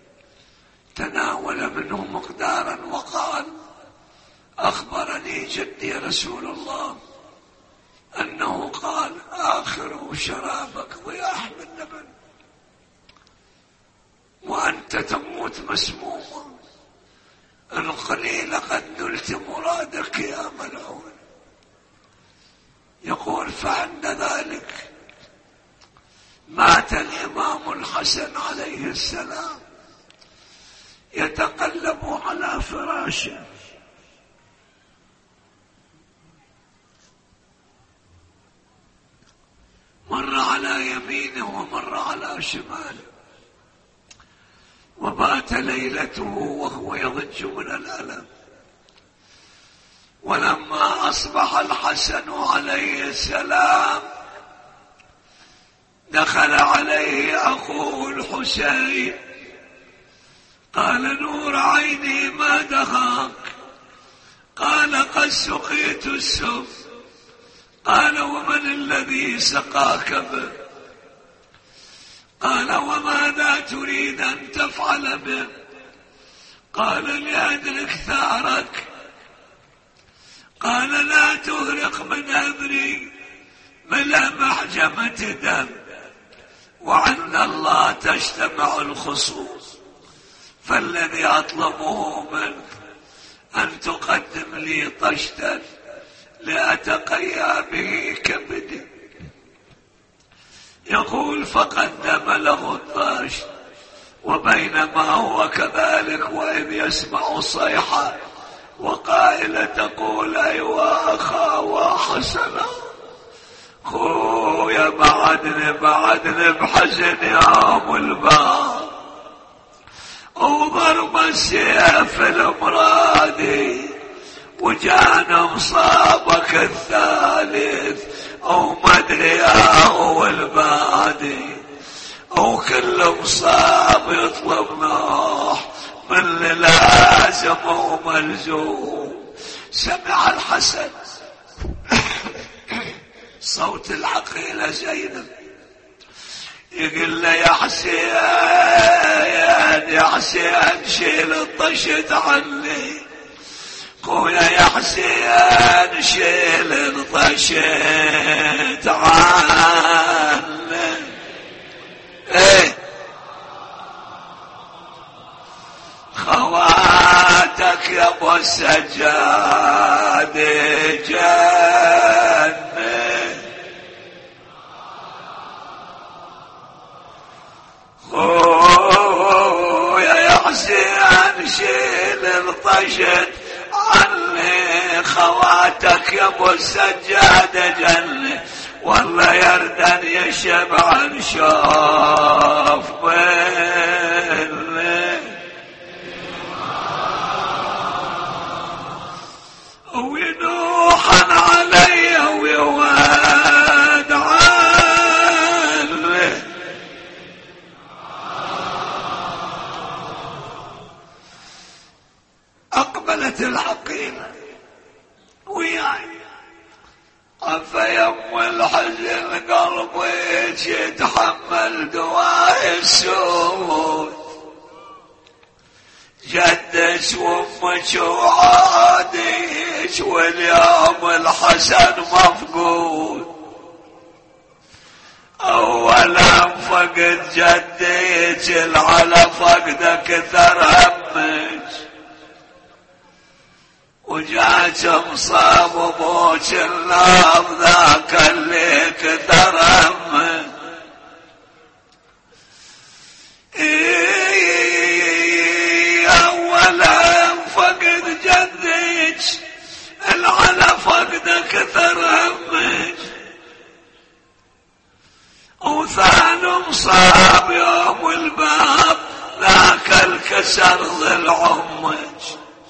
تناول منه مقدارا وقال أخبرني جدي رسول الله أنه قال آخر شرابك ضياح باللبن وأنت تموت مسموما، القليل قد نلت مرادك يا ملعون. يقول فعند ذلك مات الإمام الحسن عليه السلام يتقلب على فراشه، مر على يمينه ومر على شماله، وبات ليلته وهو يضج من الألم. ولما أصبح الحسن عليه السلام دخل عليه أخوه الحسين قال نور عيني ما دهاك؟ قال قد سقيت السم. قال ومن الذي سقاك به؟ قال وماذا تريد أن تفعل به؟ قال لأدرك ثارك. قال لا تغرق من أمري بلا محجمة دم، وعند الله تجتمع الخصوم، فالذي أطلبه منك أن تقدم لي طشتا لأتقيا به كبدي. يقول فقدم له الطشت، وبينما هو كذلك وإذ يسمع الصيحة وقائلة تقول أيوا أخا وحسنا خويا بعدني بعدني بحزن يا أم الباب، وضرب السيف المرادي وجانا مصابك الثالث او ما ادري يا هو البادي، وكل مصاب يطلب نوح من اللي لازم وملزوم. سمع الحسن صوت العقيلة زينب يقول له يا حسين يا حسين شيل الطشت عني، خويا يا حسين شيل الطشت عني. ايه خواتك يا ابو السجاد جنة، خويا يا حسين شيل الطشت عني، خواتك يا ابو السجاد جنة، والله يردن يشبع نشوف مني. وينوحن علي ويواد عني، أقبلت العقيلة ويا يتحمل دواء السود، جدك وامك وعاديك واليوم الحسن مفقود. اولا فقد جديك العلى فقدك كثر همك، وجاك مصاب ابوك النار ذاك اللي كثر همك. اولا فقد جديك العلى فقدك كثر همك، وثاني مصاب يوم الباب ذاك الكسر ظل عمك،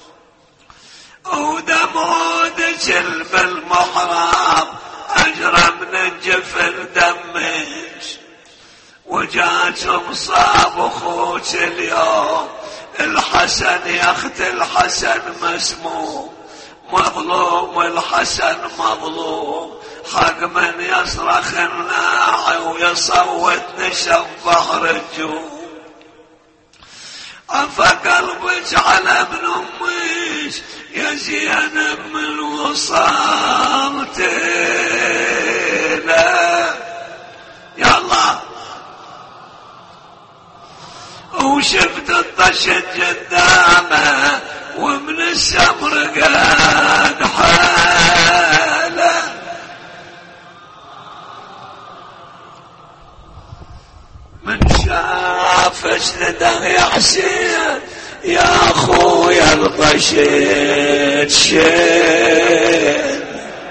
ودمودك بالمحراب اجرى من الجفن دمك، وجاك مصاب اخوك اليوم الحسن يا اخت الحسن مسموم، مظلوم الحسن مظلوم، حق من يصرخ الناعي ويصوت نشف بحر الجوم. عفى قلبك على ابن امك يا زينب من وصلت له، يا الله. وشفت الطشت قدامه ومن السمر قد حاله، من شافش ندى يا حسين يا اخويا الطشت شيل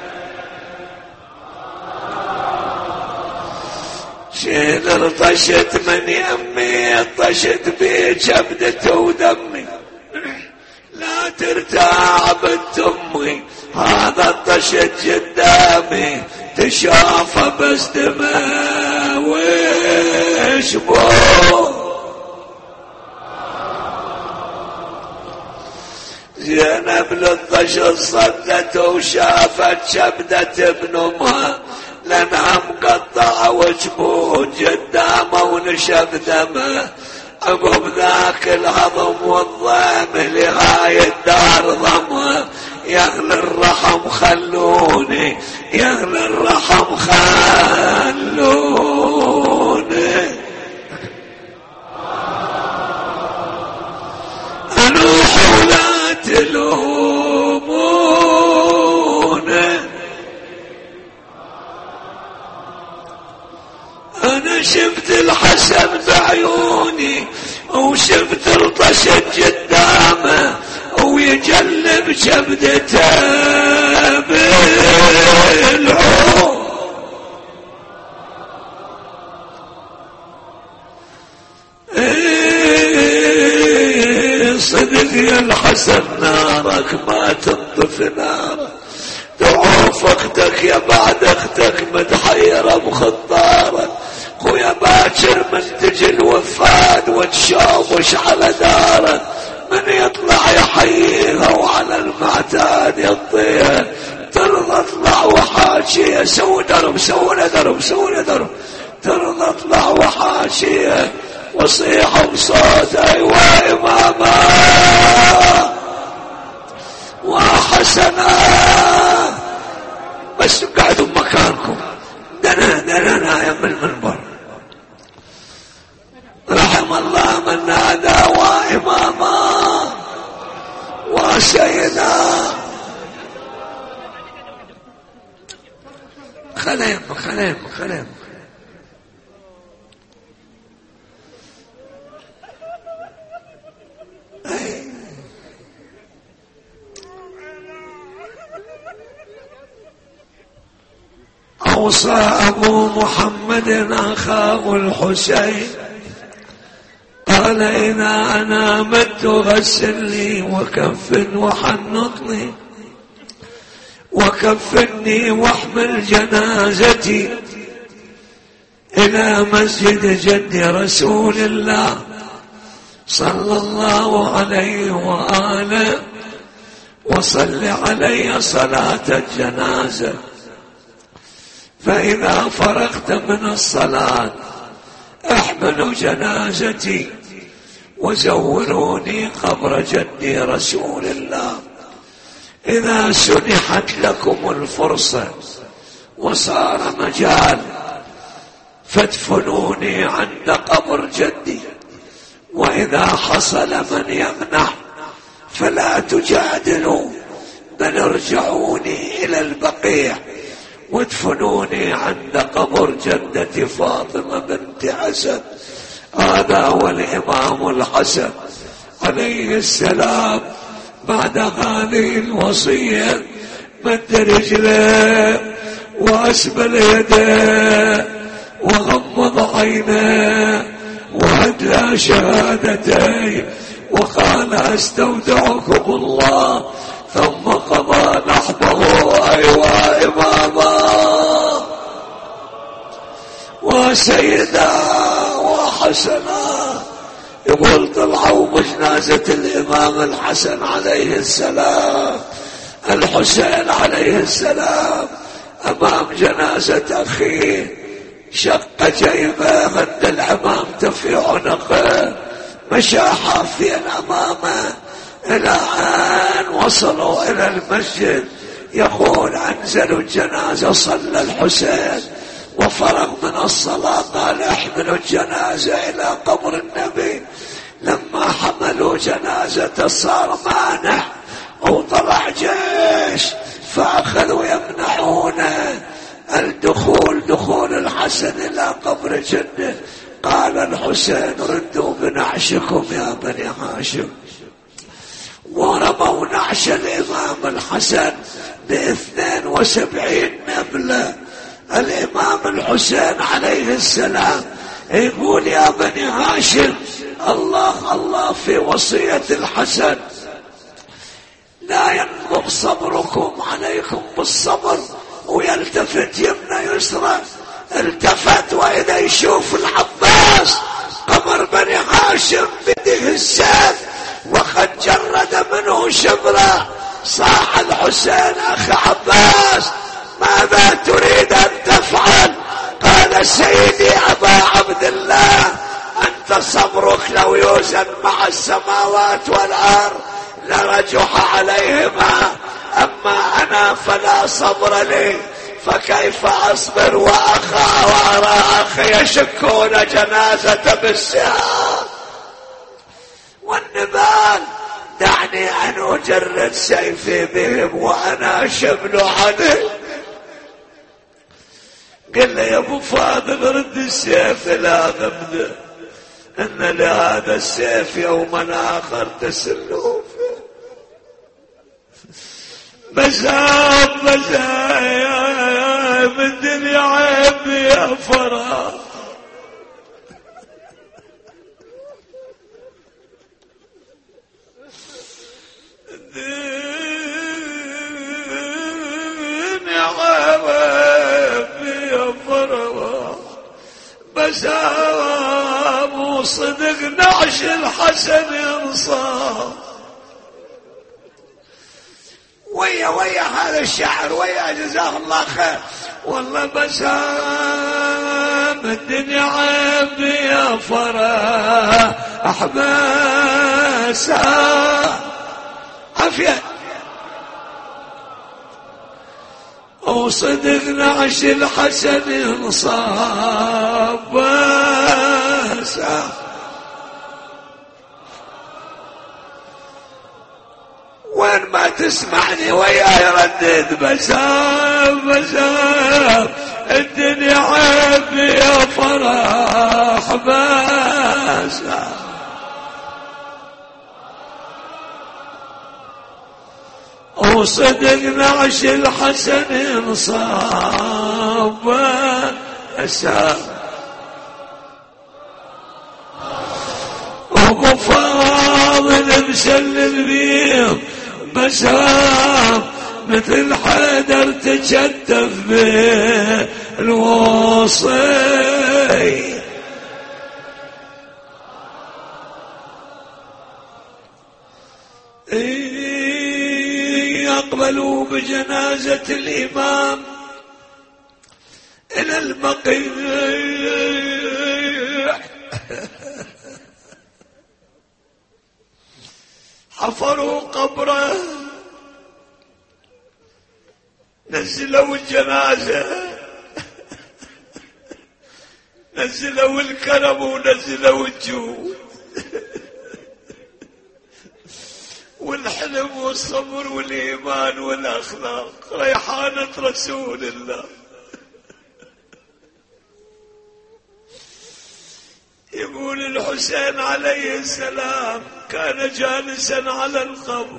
شيل الطشت من يمي، طشت بيك ابدته ودمي، لا ترتاع بنت امي هذا الطشت قدامي، تشافه بس دمه ويش بو. زينب للطشت صدت وشافت شبدة ابن امها، لانها مقطعه وجبون قدامه ونشف دمه، عقب ذاك الهضم والضم لهاي الدار ضمه، يغلي الرحم خلوني يغلي الرحم خلوني، انوح ولا تلوموني، انا شفت الحسن بعيوني وشفت الطشت قدامه ويجلب شبدته بالعون. إيه صدق يا الحسن نارك ما تنطف نارك، تعوف اختك يا بعد اختك متحيرة بخطارك، خويا باكر من تجي الوفاد وتشاوش على دارك، من يطلع يحييها وعلى المعتاد يطيها، ترضى اطلع وحاشية سوي درب سوي درب سوي درب، ترضى اطلع وحاشية وصيح بصوت ايوا اماما وحسنا، بس قعدوا بمكانكم، دنا دنا نايم بالمنبر. رحم الله من نادى واماما وسيدا. خليم خليم خليم أوصى أبو محمد أخاه الحسين قال إذا أنا مت غسلني وكفن وحنطني وكفني واحمل جنازتي إلى مسجد جد رسول الله صلى الله عليه وآله وصل علي صلاة الجنازة. فإذا فرغت من الصلاة احملوا جنازتي وزوروني قبر جدي رسول الله. إذا سنحت لكم الفرصة وصار مجال فادفنوني عند قبر جدي، وإذا حصل من يمنع فلا تجادلوا بل ارجعوني إلى البقيع وادفنوني عند قبر جدتي فاطمة بنت حسن. هذا هو الإمام الحسن عليه السلام. بعد هذه الوصية مد رجله وأسبل يده وغمض عينه وأدلى شهادتين وقال استودعكم الله، ثم قضى نحبه أيوا إماما وسيدا وحسنا. يقول طلعوا بجنازة الإمام الحسن عليه السلام الحسين عليه السلام أمام جنازة أخيه، شق جيبه غد العمام في عنقه، مشى حافيا أمامه إلى أن وصلوا إلى المسجد. يقول أنزلوا الجنازة، صلى الحسين وفرغ من الصلاة قال احملوا الجنازة إلى قبر النبي. لما حملوا جنازة صار مانع وطلع جيش فأخذوا يمنعون الدخول دخول الحسن إلى قبر جده. قال الحسين ردوا بنعشكم يا بني هاشم، ورموا نعش الإمام الحسن باثنين وسبعين نبلة. الإمام الحسين عليه السلام يقول يا بني هاشم الله الله في وصية الحسن لا ينظر صبركم عليكم بالصبر. ويلتفت يمنى يسرى، التفت وإذا يشوف العباس قمر بني هاشم بده السيف وقد جرد منه شبرا. صاح الحسين أخ عباس ماذا تريد أن تفعل؟ قال سيدي أبا عبد الله أنت صبرك لو يوزن مع السماوات والأرض لرجح عليهما، أما أنا فلا صبر لي، فكيف أصبر وأخا وأرى أخي يشكون جنازة بالسياف والنبال. دعني أن أجرد سيفي بهم وأنا شبل عليه. قل لي يا أبو فاضل رد السيف لا غمده، إن لهذا السيف يوما آخر تسلوه مزاب مزايا من دنيا عيب يا فراغ. دنيا عيب يا فراغ مزاب وصدق نعش الحسن ينصاب. ويا ويا هذا الشعر ويا جزاه الله خير. والله بسام الدنيا عيب يا فرح أحباسا عافية وصدق نعش الحسن انصاب باسا. وين ما تسمعني وياي ردد بسام بسام الدنيا عيب يا فرح باسا. وصدق نعش الحسن انصاب باسا. ابو فاضل مسلم بيه بسام مثل حيدر تشتف به الوصي. يقبلوا بجنازة الإمام إلى البقيع، حفروا قبره، نزلوا الجنازة، نزلوا الكرم ونزلوا الجود والحلم والصبر والإيمان والأخلاق، ريحانة رسول الله. يقول الحسين عليه السلام كان جالسا على القبر،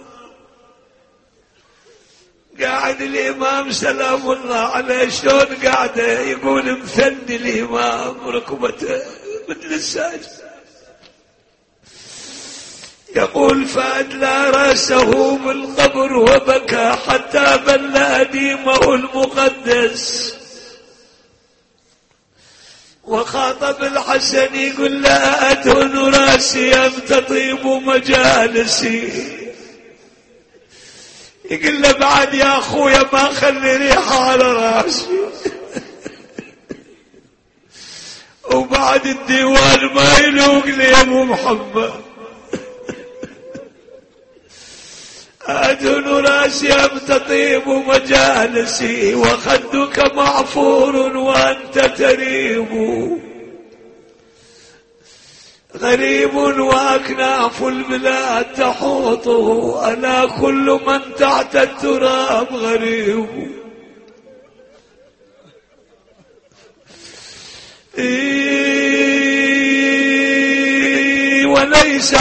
قاعد الإمام سلام الله عليه، شلون قاعدة؟ يقول مثني الإمام ركبته مثل الساجد، يقول فأدلى رأسه بالقبر وبكى حتى بل أديمه المقدس، وخاطب الحسن يقول لا أدهن رأسي أم تطيب مجالسي، يقول له بعد يا أخويا ما خلي ريحة على رأسي وبعد الديوان ما يلوق لي يا أبو محمد، أدهن رأسي أم تطيب مجالسي وخدك معفور وأنت تريب، غريب وأكناف البلاد تحوطه، ألا كل من تحت التراب غريب. إيه وليس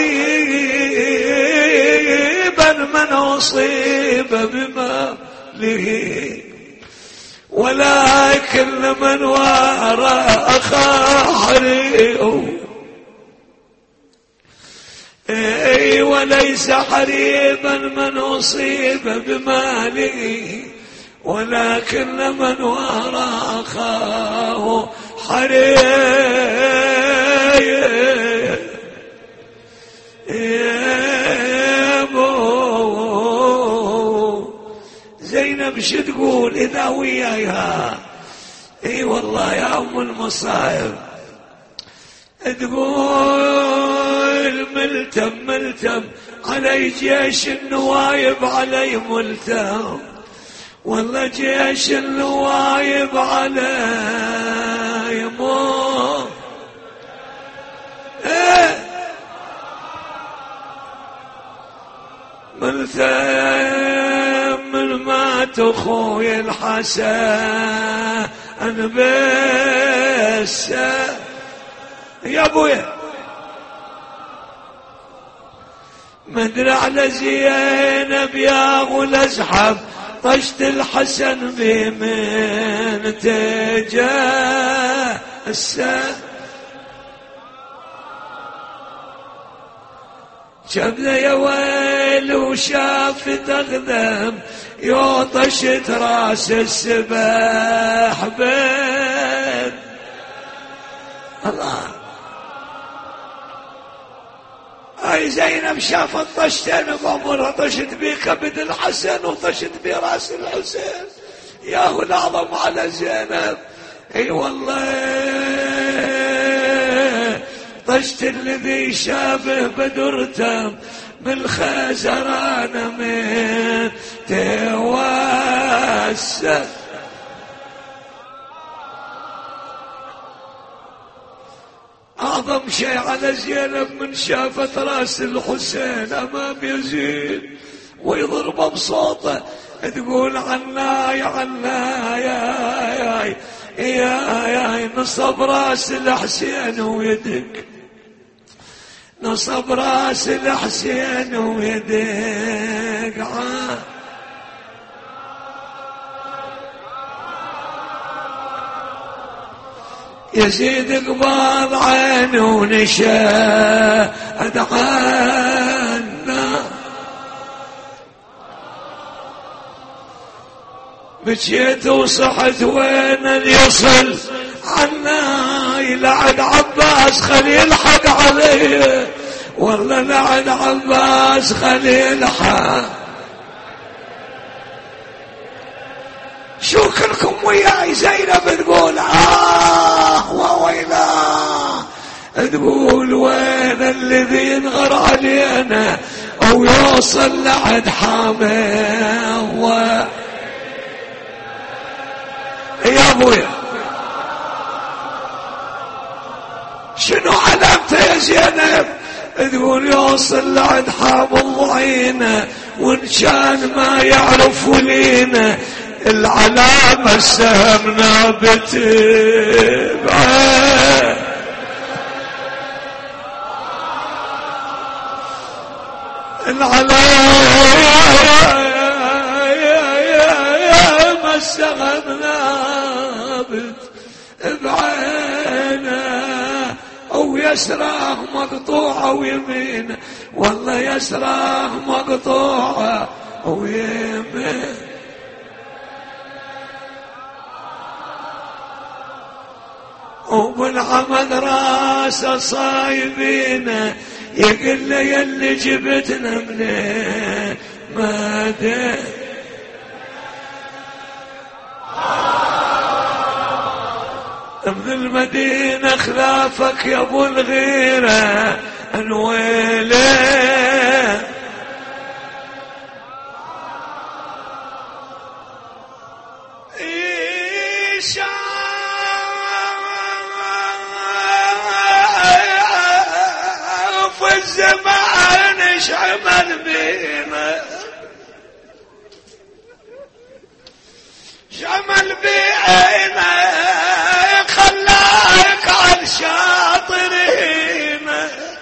حريبا من أصيب بماله، ولكن من وارى أخاه حريب. إيه وليس حريبا من أصيب بماله، ولكن من وارى أخاه حريب. زينب شو تقول إذا وياها؟ اي والله يا أم المصائب، تقول ملتم ملتم علي جيش النوايب، علي ملتم والله جيش النوايب علي مو ايه ملتم من مات اخوي الحسن بس يا ابويا مدري على زينب يا والازحف، طشت الحسن بمن تجاسى، شبذا يا ويل وشاف تغذم يوطشت راس السباح بين الله. هاي زينب شافت طشتين بعمرها، طشت بكبد الحسن وطشت براس الحسين، ياهو العظم على زينب. اي والله طشت الذي شابه بدرته بالخزران من توسل. أعظم شيء على زينب من شافت راس الحسين أمام يزيد ويضربه بصوته، تقول عناي عناي يا يا يا نصب راس الحسين ويدك، نصب راس الحسين ويدك عا يزيد قبض عينه ونشهد عنا، بجيت وصحت وين يصل عنا، لعن عباس خلي يلحق عليه، والله لعن عباس خلي يلحق. شو كلكم وياي؟ زينب تقول آه وويلاه، تقول وين الذي ينغر علينا او يوصل لعد حامه و... يا ابويا شنو علامته يا زينب؟ تقول يوصل لعد حام ضعينه، وان كان ما يعرف ولينا العلامة السهم نابت بعين، العلامة السهم نابت بعينه، او يسراه مقطوعة ويمينه، والله يسراه مقطوعة ويمينه. وبالعمد راسه صايبينه، يقول له يلي جبتنا منين ما دين من المدينة خلافك يا ابو الغيرة انويله، الزمان شمل بينا شمل بينا خلاك عن شاطرين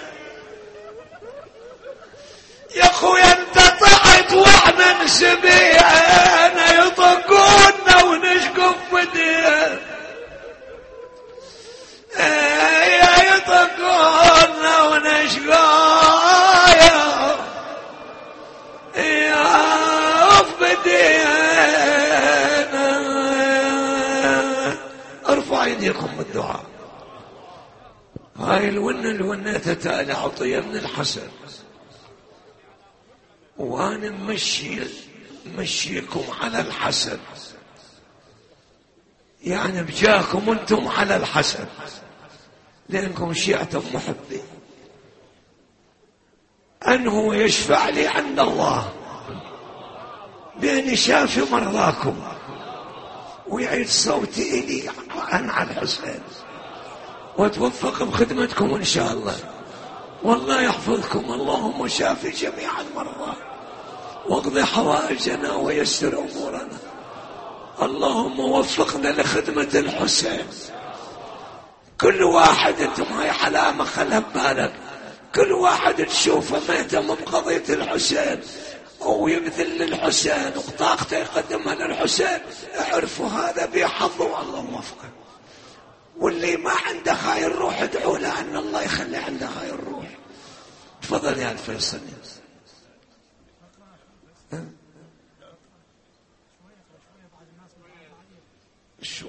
يا اخويا، انت طعت واحنا نسبينا يطقونا ونشقف بدينا، يا يطقونا ونشقايا يا بدينا. ارفع يديكم بالدعاء. هاي الونة الونيتها تالي عطية من الحسن، وانا ممشي مشيكم على الحسن، يعني بجاكم انتم على الحسن لانكم شيعتم محبي، انه يشفع لي عند الله باني شافي مرضاكم ويعيد صوتي الي عن على الحسين، واتوفق بخدمتكم ان شاء الله، والله يحفظكم. اللهم شافي جميع المرضى واقضي حوائجنا ويسر امورنا، اللهم وفقنا لخدمة الحسين. كل واحد انتم هاي علامة خلها ببالك، كل واحد تشوفه ما يهتم بقضية الحسين او يبذل للحسين وطاقته يقدمها للحسين، اعرفوا هذا بحظه والله موفقه. واللي ما عنده هاي الروح ادعوا له ان الله يخلي عنده هاي الروح. تفضل يا الفيصل. شو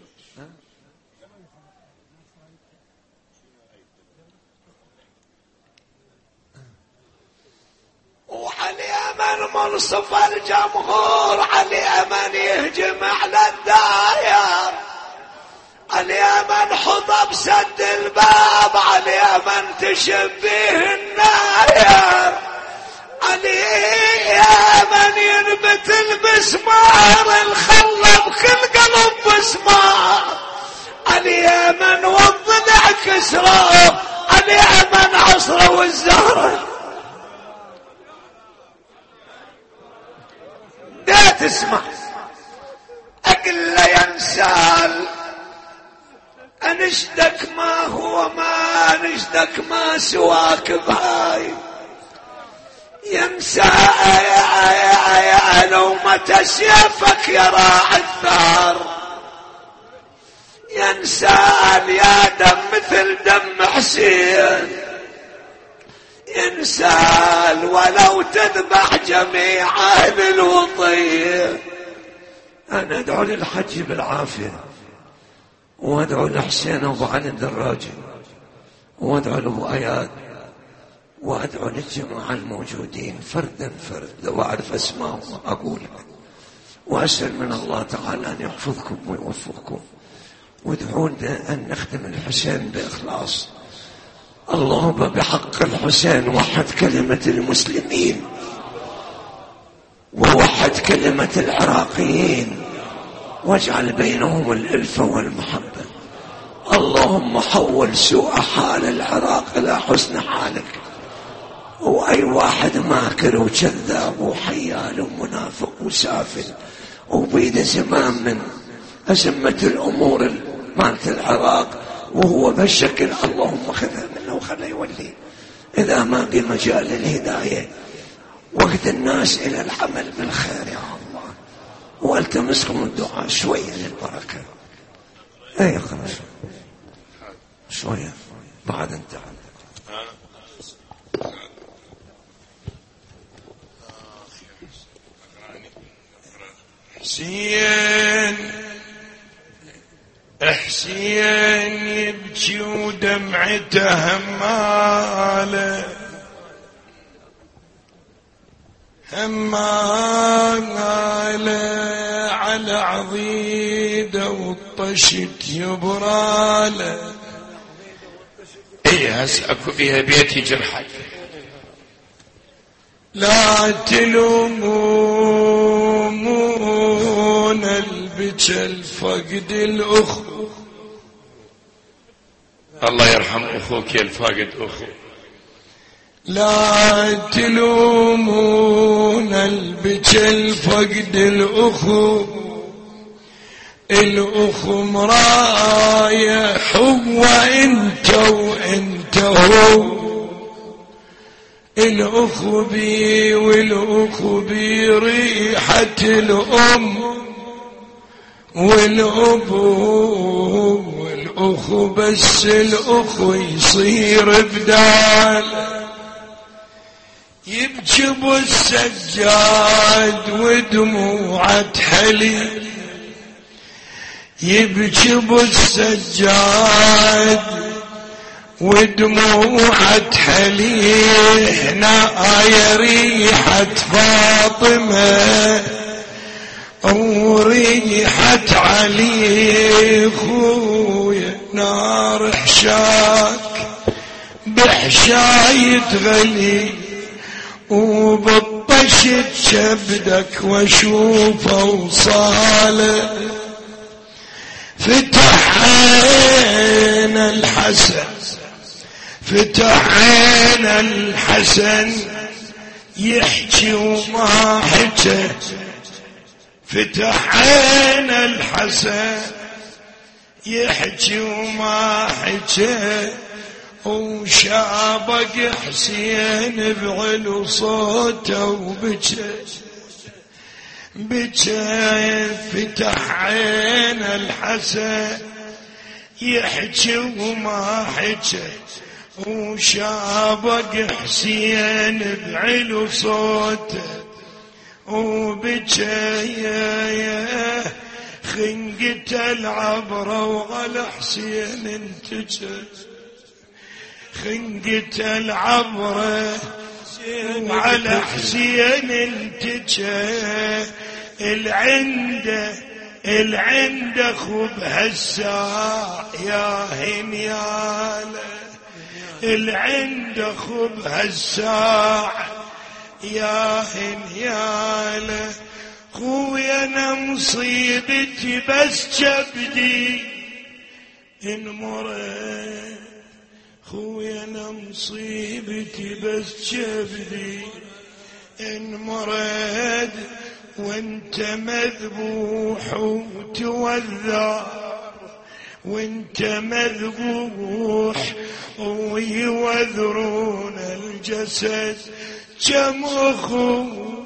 وعلي من منصف الجمهور، علي من يهجم على الداير، علي من حضب سد الباب، علي من تشبيه الناير، علي يا من ينبت المسمار الخلب كل قلب مسمار، علي يا من والضلع كسره، علي يا من عصره والزهره. لا تسمع اقل لا ينسال، انشدك ما هو ما نشدك ما سواك بهاي، ينسى يا لو متى سيفك يا راعي الثار، ينسال يا دم مثل دم حسين، ينسال ولو تذبح جميع اهل الوطيه. انا ادعو للحج بالعافيه، وادعو لحسين ابو علي الدراجي، وادعو لابو اياد، وادعو للجماعه الموجودين فردا فرد، لو اعرف اسمائهم اقولها، وأسأل من الله تعالى أن يحفظكم ويوفقكم. وادعونا أن نخدم الحسين بإخلاص. اللهم بحق الحسين وحد كلمة المسلمين ووحد كلمة العراقيين واجعل بينهم الألفة والمحبة. اللهم حول سوء حال العراق إلى حسن حالك. وأي واحد ماكر وكذاب وحيال ومنافق وسافل وبيد زمام من أزمة الأمور مالت العراق وهو بهالشكل، اللهم خذها منه وخليه يولي إذا ما بمجال الهداية. وقت الناس إلى العمل بالخير يا الله، والتمسكم الدعاء شوية للبركة. اي خلاص شوية بعد انت حسين حسين يبكي ودمعته همالة همالة على عضيده والطشت يبراله. ايه هسه اكو بيها بيتي جرحت. لا تلومون البجل فقد الاخ. الله يرحم اخوك يا الفاقد اخو. لا تلومون البجل فقد الاخو. الاخو مرايح وانت وانت هو. الاخو بي والاخو بي ريحة الام والابو والاخو بس الاخو يصير بدال. يبكي ابو السجاد ودموعة حلي. يبكي ابو السجاد ودموعة حلي. هنا آية ريحة فاطمة وريحة علي. خويا نار حشاك بحشاية غلي وبطشت شبدك واشوفه وصاله. فتح عين الحسن فتح عين الحسن يحكي وما حكى. فتح عين الحسن يحكي وما حكى. وشابق حسين بعلو صوته وبكى بكى. فتح عين الحسن يحكي وما حكى. وشابق حسين بعلو صوته وبكى. خنقت العبرة وعلى حسين انتجى. خنقت العبرة وعلى حسين انتجى. العنده العنده خب هالساع يا هنياله. العنده خب هالساع يا هنياله. خويا انا مصيبتي بس جبدي انمرت. خويا انا مصيبتي بس جبدي انمرت. وانت مذبوح وتوذر. وانت مذبوح ويوذرون الجسد. كم اخو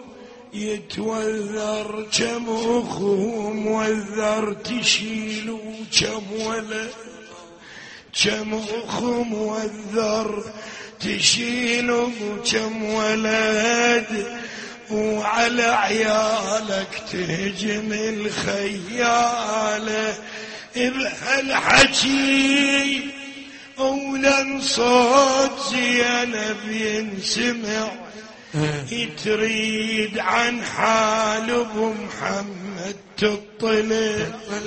يتوذر كم اخو موذر تشيلوا. كم ولد كم اخو موذر تشيلوا. كم ولد وعلى عيالك تهجم الخيالة. بهالحكي أولا صوت زينب ينسمع تريد عن حال ابو محمد تطلع،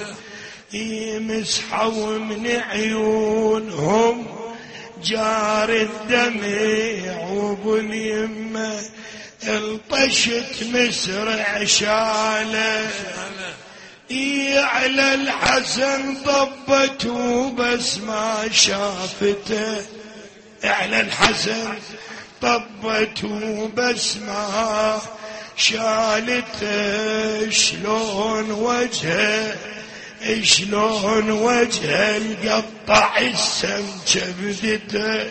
يمسحوا من عيونهم جار الدمع، وابو اليمه الطشت مسرع شاله، على الحسن ضبته بس ما شافته، على الحسن طبته بس ما شالته، شلون وجهه شلون وجهه القطع السم كبدته،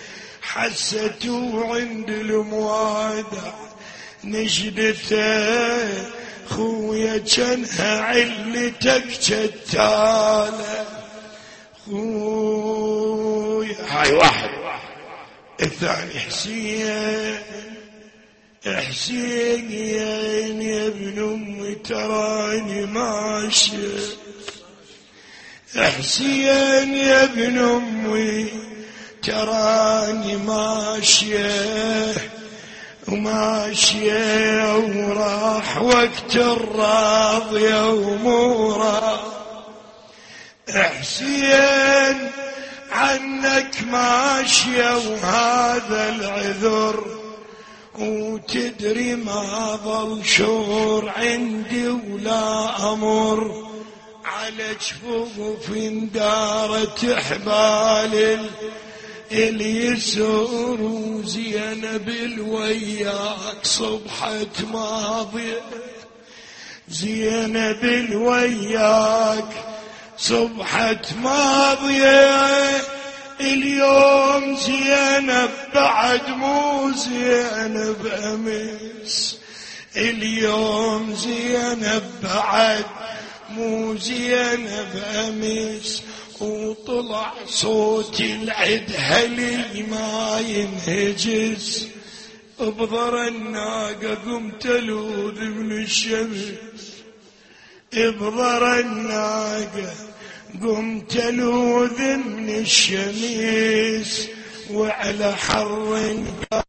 حسته عند الموادع نجدته، خويا جنها علتك جتاله، خويا هاي واحد. الثاني حسين، حسين يا ابن امي تراني ماشي، حسين يا ابن امي تراني ماشيه وماشيه، وراح وقت الراضيه ومورا، حسين عنك ماشيه وهذا العذر، وتدري ما ظل شور عندي ولا امر، على جفوف دارت حبال اليسر، وزينب الوياك صبحت ماضية، زينب الوياك صبحت ماضية، اليوم زينب بعد مو زينب أمس، اليوم زينب بعد مو زينب أمس، وطلع صوت العد هلي ما ينهجس، بضر الناقة قمت الوذ من الشمس، بضر الناقة قمت الوذ من الشمس، وعلى حر